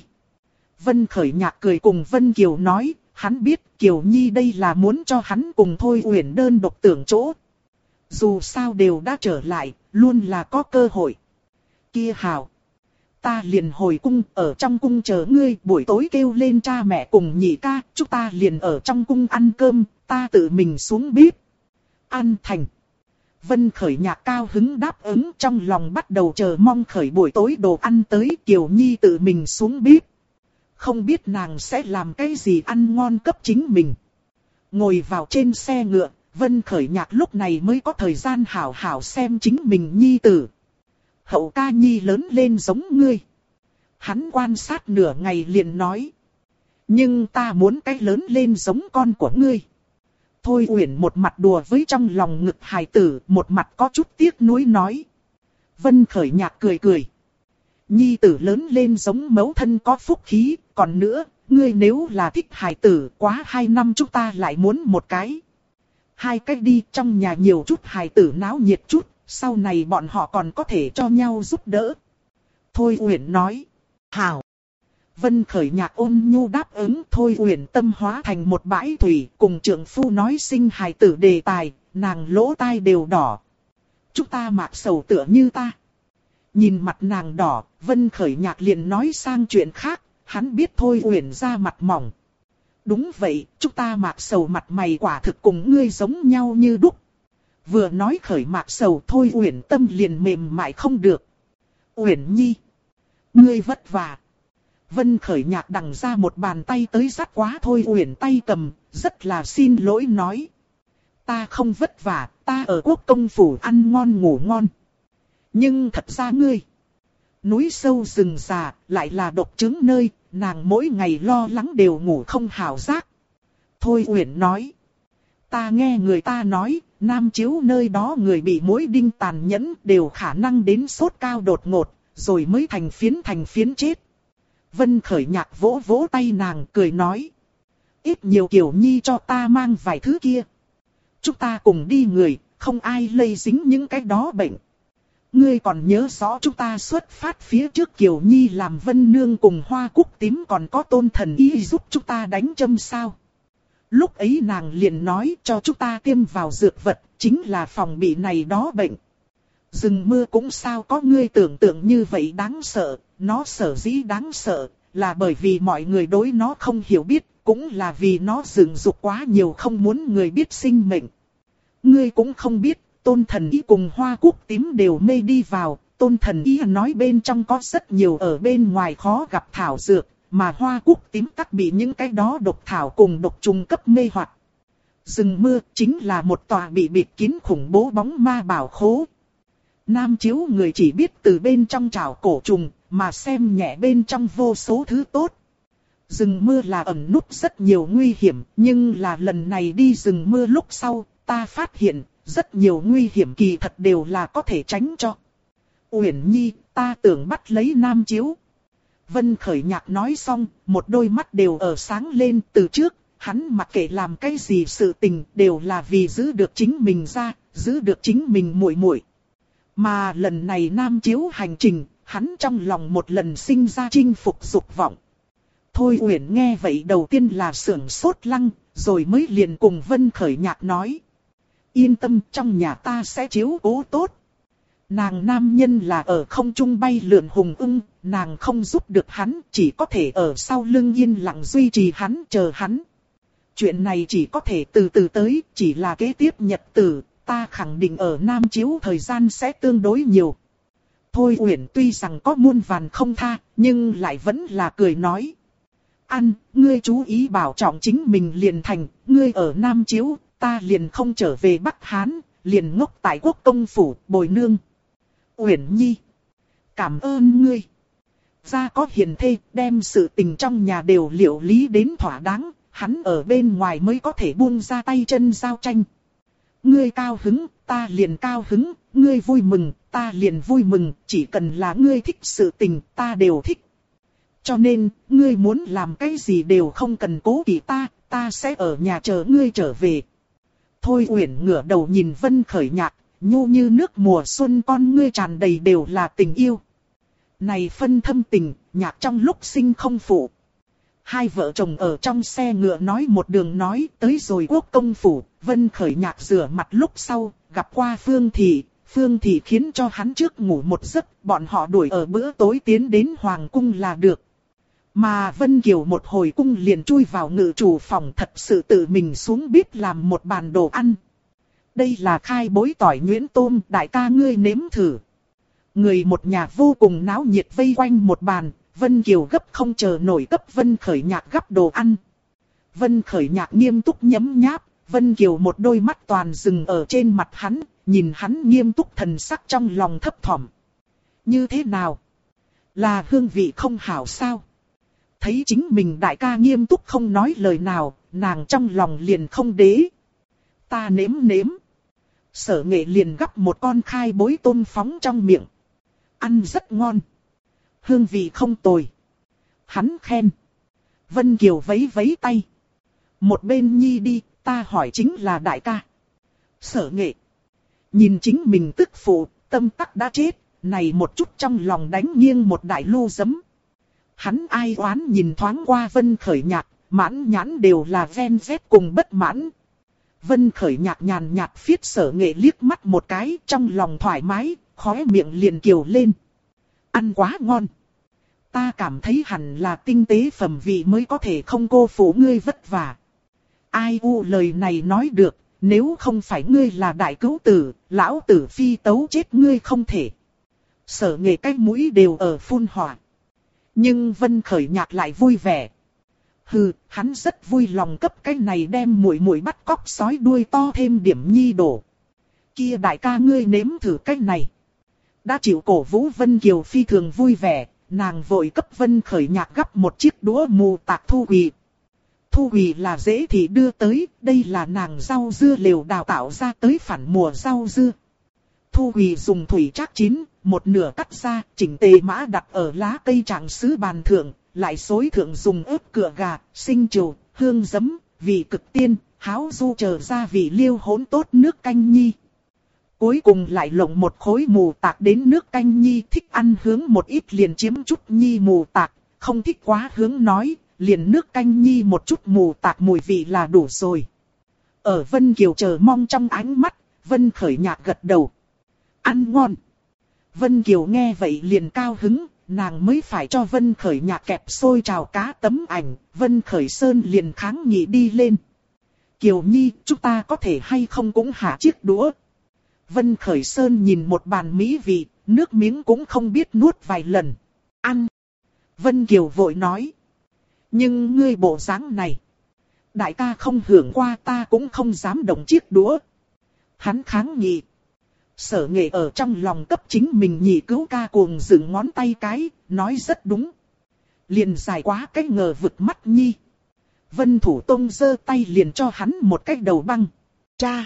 Vân Khởi Nhạc cười cùng Vân Kiều nói, hắn biết Kiều Nhi đây là muốn cho hắn cùng Thôi Uyển đơn độc tưởng chỗ. Dù sao đều đã trở lại, luôn là có cơ hội. Kia hào. Ta liền hồi cung, ở trong cung chờ ngươi, buổi tối kêu lên cha mẹ cùng nhị ca, chúng ta liền ở trong cung ăn cơm, ta tự mình xuống bếp. Ăn thành. Vân Khởi Nhạc cao hứng đáp ứng, trong lòng bắt đầu chờ mong khởi buổi tối đồ ăn tới, Kiều Nhi tự mình xuống bếp. Không biết nàng sẽ làm cái gì ăn ngon cấp chính mình. Ngồi vào trên xe ngựa, Vân Khởi Nhạc lúc này mới có thời gian hảo hảo xem chính mình nhi tử. Hậu ca Nhi lớn lên giống ngươi. Hắn quan sát nửa ngày liền nói. Nhưng ta muốn cái lớn lên giống con của ngươi. Thôi Uyển một mặt đùa với trong lòng ngực hài tử, một mặt có chút tiếc nuối nói. Vân Khởi Nhạc cười cười. Nhi tử lớn lên giống mẫu thân có phúc khí, còn nữa, ngươi nếu là thích hài tử, quá 2 năm chúng ta lại muốn một cái. 2 cái đi, trong nhà nhiều chút hài tử náo nhiệt chút, sau này bọn họ còn có thể cho nhau giúp đỡ. Thôi Uyển nói. Hảo. Vân Khởi Nhạc ôn nhu đáp ứng. Thôi Uyển tâm hóa thành một bãi thủy, cùng trượng phu nói sinh hài tử đề tài, nàng lỗ tai đều đỏ. Chúng ta Mạc Sầu tựa như ta. Nhìn mặt nàng đỏ, Vân Khởi Nhạc liền nói sang chuyện khác, hắn biết Thôi Uyển ra mặt mỏng. Đúng vậy, chúng ta Mạc Sầu mặt mày quả thực cùng ngươi giống nhau như đúc. Vừa nói khởi Mạc Sầu Thôi Uyển tâm liền mềm mại không được. Uyển Nhi, ngươi vất vả. Vân Khởi Nhạc đằng ra một bàn tay tới dắt quá Thôi Uyển tay cầm, rất là xin lỗi nói. Ta không vất vả, ta ở quốc công phủ ăn ngon ngủ ngon. Nhưng thật ra ngươi, núi sâu rừng già, lại là độc chứng nơi, nàng mỗi ngày lo lắng đều ngủ không hào giác. Thôi Uyển nói. Ta nghe người ta nói, Nam Chiếu nơi đó người bị muỗi đinh tàn nhẫn đều khả năng đến sốt cao đột ngột, rồi mới thành phiến chết. Vân Khởi Nhạc vỗ vỗ tay nàng cười nói. Ít nhiều Kiều Nhi cho ta mang vài thứ kia. Chúng ta cùng đi người, không ai lây dính những cái đó bệnh. Ngươi còn nhớ rõ chúng ta xuất phát phía trước Kiều Nhi làm Vân Nương cùng Hoa Cúc Tím còn có Tôn Thần Y giúp chúng ta đánh châm sao? Lúc ấy nàng liền nói cho chúng ta tiêm vào dược vật, chính là phòng bị này đó bệnh. Rừng mưa cũng sao có ngươi tưởng tượng như vậy đáng sợ, nó sở dĩ đáng sợ, là bởi vì mọi người đối nó không hiểu biết, cũng là vì nó dựng dục quá nhiều không muốn người biết sinh mệnh. Ngươi cũng không biết, Tôn Thần Y cùng Hoa Cúc Tím đều mê đi vào, Tôn Thần Y nói bên trong có rất nhiều ở bên ngoài khó gặp thảo dược. Mà Hoa Cúc Tím tắc bị những cái đó độc thảo cùng độc trùng cấp mê hoặc. Rừng mưa chính là một tòa bị bịt kín khủng bố bóng ma bảo khố. Nam Chiếu người chỉ biết từ bên trong trảo cổ trùng, mà xem nhẹ bên trong vô số thứ tốt. Rừng mưa là ẩn núp rất nhiều nguy hiểm, nhưng là lần này đi rừng mưa lúc sau, ta phát hiện, rất nhiều nguy hiểm kỳ thật đều là có thể tránh cho. Uyển Nhi, ta tưởng bắt lấy Nam Chiếu. Vân Khởi Nhạc nói xong, một đôi mắt đều ở sáng lên. Từ trước, hắn mặc kệ làm cái gì sự tình đều là vì giữ được chính mình ra, giữ được chính mình muội muội. Mà lần này Nam Chiếu hành trình, hắn trong lòng một lần sinh ra chinh phục dục vọng. Thôi Uyển nghe vậy đầu tiên là sưởng sốt lăng, rồi mới liền cùng Vân Khởi Nhạc nói. Yên tâm, trong nhà ta sẽ chiếu cố tốt. Nàng nam nhân là ở không trung bay lượn hùng ưng, nàng không giúp được hắn, chỉ có thể ở sau lưng yên lặng duy trì hắn, chờ hắn. Chuyện này chỉ có thể từ từ tới, chỉ là kế tiếp nhật tử, ta khẳng định ở Nam Chiếu thời gian sẽ tương đối nhiều. Thôi Uyển tuy rằng có muôn vàn không tha, nhưng lại vẫn là cười nói. Ăn, ngươi chú ý bảo trọng chính mình liền thành, ngươi ở Nam Chiếu, ta liền không trở về Bắc Hán, liền ngốc tại Quốc công phủ, bồi nương. Uyển Nhi, cảm ơn ngươi. Gia có hiền thê, đem sự tình trong nhà đều liệu lý đến thỏa đáng, hắn ở bên ngoài mới có thể buông ra tay chân giao tranh. Ngươi cao hứng, ta liền cao hứng, ngươi vui mừng, ta liền vui mừng, chỉ cần là ngươi thích sự tình, ta đều thích. Cho nên, ngươi muốn làm cái gì đều không cần cố kỵ ta sẽ ở nhà chờ ngươi trở về. Thôi Uyển ngửa đầu nhìn Vân Khởi Nhạc, nhu như nước mùa xuân con ngươi tràn đầy đều là tình yêu. Này phân thâm tình, nhạc trong lúc sinh không phụ. Hai vợ chồng ở trong xe ngựa nói một đường nói tới rồi Quốc công phủ, Vân Khởi Nhạc rửa mặt lúc sau, gặp qua Phương Thị khiến cho hắn trước ngủ một giấc, bọn họ đuổi ở bữa tối tiến đến Hoàng cung là được. Mà Vân Kiều một hồi cung liền chui vào ngự chủ phòng thật sự tự mình xuống bếp làm một bàn đồ ăn. Đây là khai bối tỏi nhuyễn tôm, đại ca ngươi nếm thử. Người một nhà vô cùng náo nhiệt vây quanh một bàn, Vân Kiều gấp không chờ nổi cấp Vân Khởi Nhạc gắp đồ ăn. Vân Khởi Nhạc nghiêm túc nhấm nháp, Vân Kiều một đôi mắt toàn dừng ở trên mặt hắn, nhìn hắn nghiêm túc thần sắc trong lòng thấp thỏm. Như thế nào? Là hương vị không hảo sao? Thấy chính mình đại ca nghiêm túc không nói lời nào, nàng trong lòng liền không đế. Ta nếm. Sở Nghệ liền gắp một con khai bối tôm phóng trong miệng. Ăn rất ngon. Hương vị không tồi. Hắn khen. Vân Kiều vấy vấy tay. Một bên nhi đi, ta hỏi chính là đại ca. Sở Nghệ. Nhìn chính mình tức phụ, tâm tắc đã chết, này một chút trong lòng đánh nghiêng một đại lu giấm. Hắn ai oán nhìn thoáng qua Vân Khởi Nhạc, mãn nhãn đều là ven vét cùng bất mãn. Vân Khởi Nhạc nhàn nhạt phiết Sở Nghệ liếc mắt một cái, trong lòng thoải mái, khóe miệng liền kiều lên. Ăn quá ngon. Ta cảm thấy hẳn là tinh tế phẩm vị mới có thể không cô phụ ngươi vất vả. Ai u lời này nói được, nếu không phải ngươi là đại cứu tử, lão tử phi tấu chết ngươi không thể. Sở Nghệ cái mũi đều ở phun hỏa. Nhưng Vân Khởi Nhạc lại vui vẻ. Hừ, hắn rất vui lòng cấp cái này đem muội muội bắt cóc sói đuôi to thêm điểm nhi đổ. Kia đại ca ngươi nếm thử cái này. Đã chịu cổ vũ Vân Kiều phi thường vui vẻ, nàng vội cấp Vân Khởi Nhạc gắp một chiếc đũa mù tạc thu quỳ. Thu quỳ là dễ thì đưa tới, đây là nàng rau dưa lều đào tạo ra tới phản mùa rau dưa. Thu quỳ dùng thủy trác chín, một nửa cắt ra, chỉnh tề mã đặt ở lá cây trạng sứ bàn thượng, lại xối thượng dùng ớt cựa gà, sinh trù, hương giấm, vị cực tiên, háo du chờ ra vị liêu hỗn tốt nước canh nhi. Cuối cùng lại lộng một khối mù tạc đến nước canh nhi, thích ăn hướng một ít liền chiếm chút nhi mù tạc, không thích quá hướng nói, liền nước canh nhi một chút mù tạc mùi vị là đủ rồi. Ở Vân Kiều chờ mong trong ánh mắt, Vân Khởi Nhạc gật đầu. Ăn ngon. Vân Kiều nghe vậy liền cao hứng, nàng mới phải cho Vân Khởi Nhạc kẹp xôi trào cá tấm ảnh, Vân Khởi Sơn liền kháng nghị đi lên. Kiều Nhi, chúng ta có thể hay không cũng hạ chiếc đũa. Vân Khởi Sơn nhìn một bàn mỹ vị, nước miếng cũng không biết nuốt vài lần. Ăn. Vân Kiều vội nói. Nhưng ngươi bộ dáng này. Đại ca không hưởng qua ta cũng không dám động chiếc đũa. Hắn kháng nghị. Sở Nghệ ở trong lòng cấp chính mình nhị cứu ca cuồng dựng ngón tay cái, nói rất đúng. Liền dài quá cái ngờ vực mắt nhi. Vân Thủ Tông giơ tay liền cho hắn một cái đầu băng. Cha!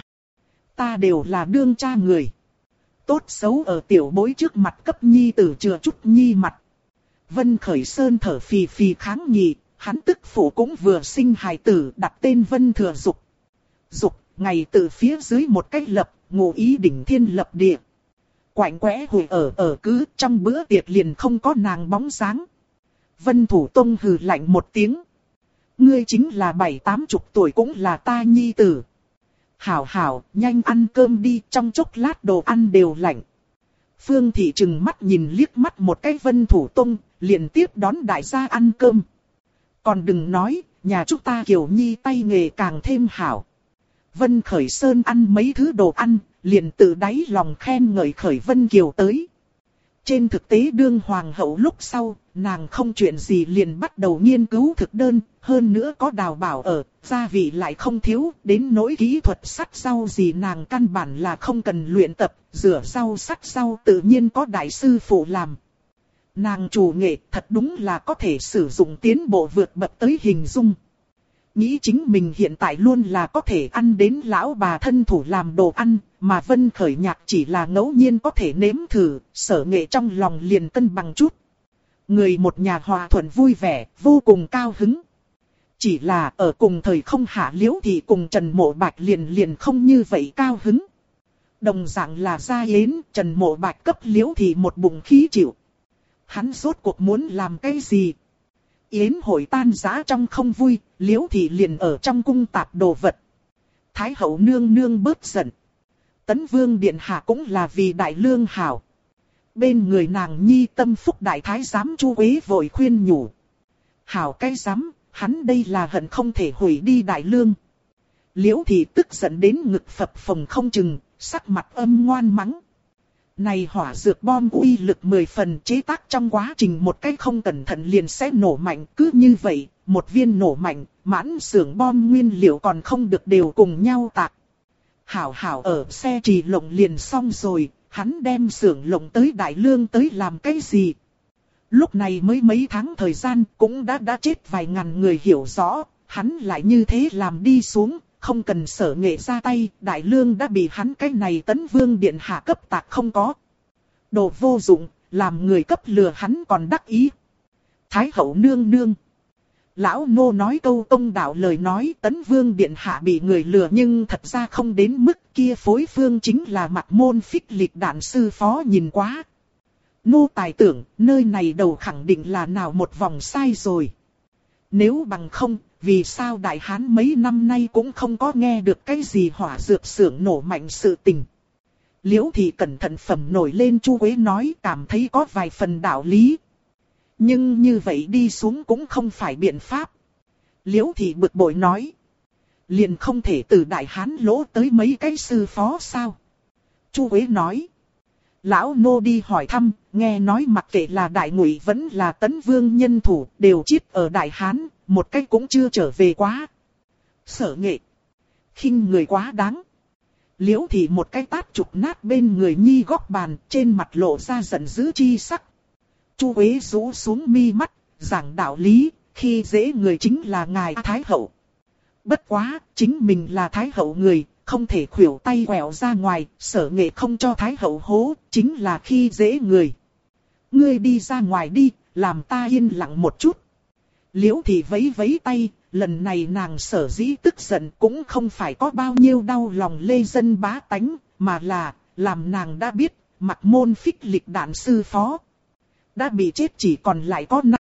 Ta đều là đương cha người. Tốt xấu ở tiểu bối trước mặt cấp nhi tử chừa chút nhi mặt. Vân Khởi Sơn thở phì phì kháng nghị, hắn tức phụ cũng vừa sinh hài tử đặt tên Vân Thừa Dục. Dục, ngày từ phía dưới một cách lập, ngụ ý đỉnh thiên lập địa. Quạnh quẽ hồi ở cứ trong bữa tiệc liền không có nàng bóng dáng. Vân Thủ Tông hừ lạnh một tiếng. Ngươi chính là 7-80 tuổi cũng là ta nhi tử. Hảo hảo, nhanh ăn cơm đi, trong chốc lát đồ ăn đều lạnh. Phương Thị trừng mắt nhìn liếc mắt một cái Vân Thủ Tông, liền tiếp đón đại gia ăn cơm. Còn đừng nói, nhà chúng ta Kiều Nhi tay nghề càng thêm hảo. Vân Khởi Sơn ăn mấy thứ đồ ăn, liền tự đáy lòng khen ngợi khởi Vân Kiều tới. Trên thực tế đương hoàng hậu lúc sau, nàng không chuyện gì liền bắt đầu nghiên cứu thực đơn, hơn nữa có đào bảo ở, gia vị lại không thiếu, đến nỗi kỹ thuật sắt rau gì nàng căn bản là không cần luyện tập, rửa rau sắt rau tự nhiên có đại sư phụ làm. Nàng chủ nghệ thật đúng là có thể sử dụng tiến bộ vượt bậc tới hình dung. Nghĩ chính mình hiện tại luôn là có thể ăn đến lão bà thân thủ làm đồ ăn, mà Vân Khởi Nhạc chỉ là ngẫu nhiên có thể nếm thử, sở nghệ trong lòng liền cân bằng chút. Người một nhà hòa thuận vui vẻ, vô cùng cao hứng. Chỉ là ở cùng thời không hạ Liễu thì cùng Trần Mộ Bạch liền không như vậy cao hứng. Đồng dạng là gia yến, Trần Mộ Bạch cấp Liễu thì một bụng khí chịu. Hắn rốt cuộc muốn làm cái gì? Yến hội tan rã trong không vui, Liễu thị liền ở trong cung tạp đồ vật. Thái hậu nương nương bớt giận. Tấn vương điện hạ cũng là vì đại lương hảo. Bên người nàng nhi tâm phúc đại thái giám Chu Quế vội khuyên nhủ. Hảo cái giám, hắn đây là hận không thể hủy đi đại lương. Liễu thị tức giận đến ngực phập phồng không chừng, sắc mặt âm ngoan mắng. Này hỏa dược bom uy lực 10 phần, chế tác trong quá trình một cách không cẩn thận liền sẽ nổ mạnh. Cứ như vậy, một viên nổ mạnh, mãn xưởng bom nguyên liệu còn không được đều cùng nhau tạc. Hảo hảo ở xe trì lộng liền xong rồi, hắn đem xưởng lộng tới Đại Lương tới làm cái gì? Lúc này mới mấy tháng thời gian cũng đã chết vài ngàn người hiểu rõ, hắn lại như thế làm đi xuống. Không cần sở nghệ ra tay, Đại Lương đã bị hắn cái này Tấn vương điện hạ cấp tạc không có. Đồ vô dụng, làm người cấp lừa hắn còn đắc ý. Thái hậu nương nương. Lão nô nói câu công đạo lời nói Tấn vương điện hạ bị người lừa nhưng thật ra không đến mức kia phối phương chính là mặt môn phích lịch đạn sư phó nhìn quá. Nô tài tưởng nơi này đầu khẳng định là nào một vòng sai rồi. Nếu bằng không, vì sao Đại Hán mấy năm nay cũng không có nghe được cái gì hỏa dược xưởng nổ mạnh sự tình. Liễu thị cẩn thận phẩm nổi lên Chu Quế nói cảm thấy có vài phần đạo lý. Nhưng như vậy đi xuống cũng không phải biện pháp. Liễu thị bực bội nói. Liền không thể từ Đại Hán lỗ tới mấy cái sư phó sao. Chu Quế nói. Lão nô đi hỏi thăm, nghe nói mặc kệ là Đại Ngụy vẫn là Tấn vương nhân thủ đều chết ở Đại Hán, một cách cũng chưa trở về quá. Sở nghệ. Khinh người quá đáng. Liễu thị một cái tát chụp nát bên người nhi góc bàn, trên mặt lộ ra giận dữ chi sắc. Chu Quế rũ xuống mi mắt, giảng đạo lý, khi dễ người chính là ngài Thái hậu. Bất quá, chính mình là Thái hậu người, không thể khuỷu tay quẹo ra ngoài, sở nghệ không cho Thái hậu hố, chính là khi dễ người. Ngươi đi ra ngoài đi, làm ta yên lặng một chút. Liễu thị vẫy vẫy tay, lần này nàng sở dĩ tức giận cũng không phải có bao nhiêu đau lòng lê dân bá tánh, mà là, làm nàng đã biết, mặt môn phích lịch đạn sư phó. Đã bị chết chỉ còn lại có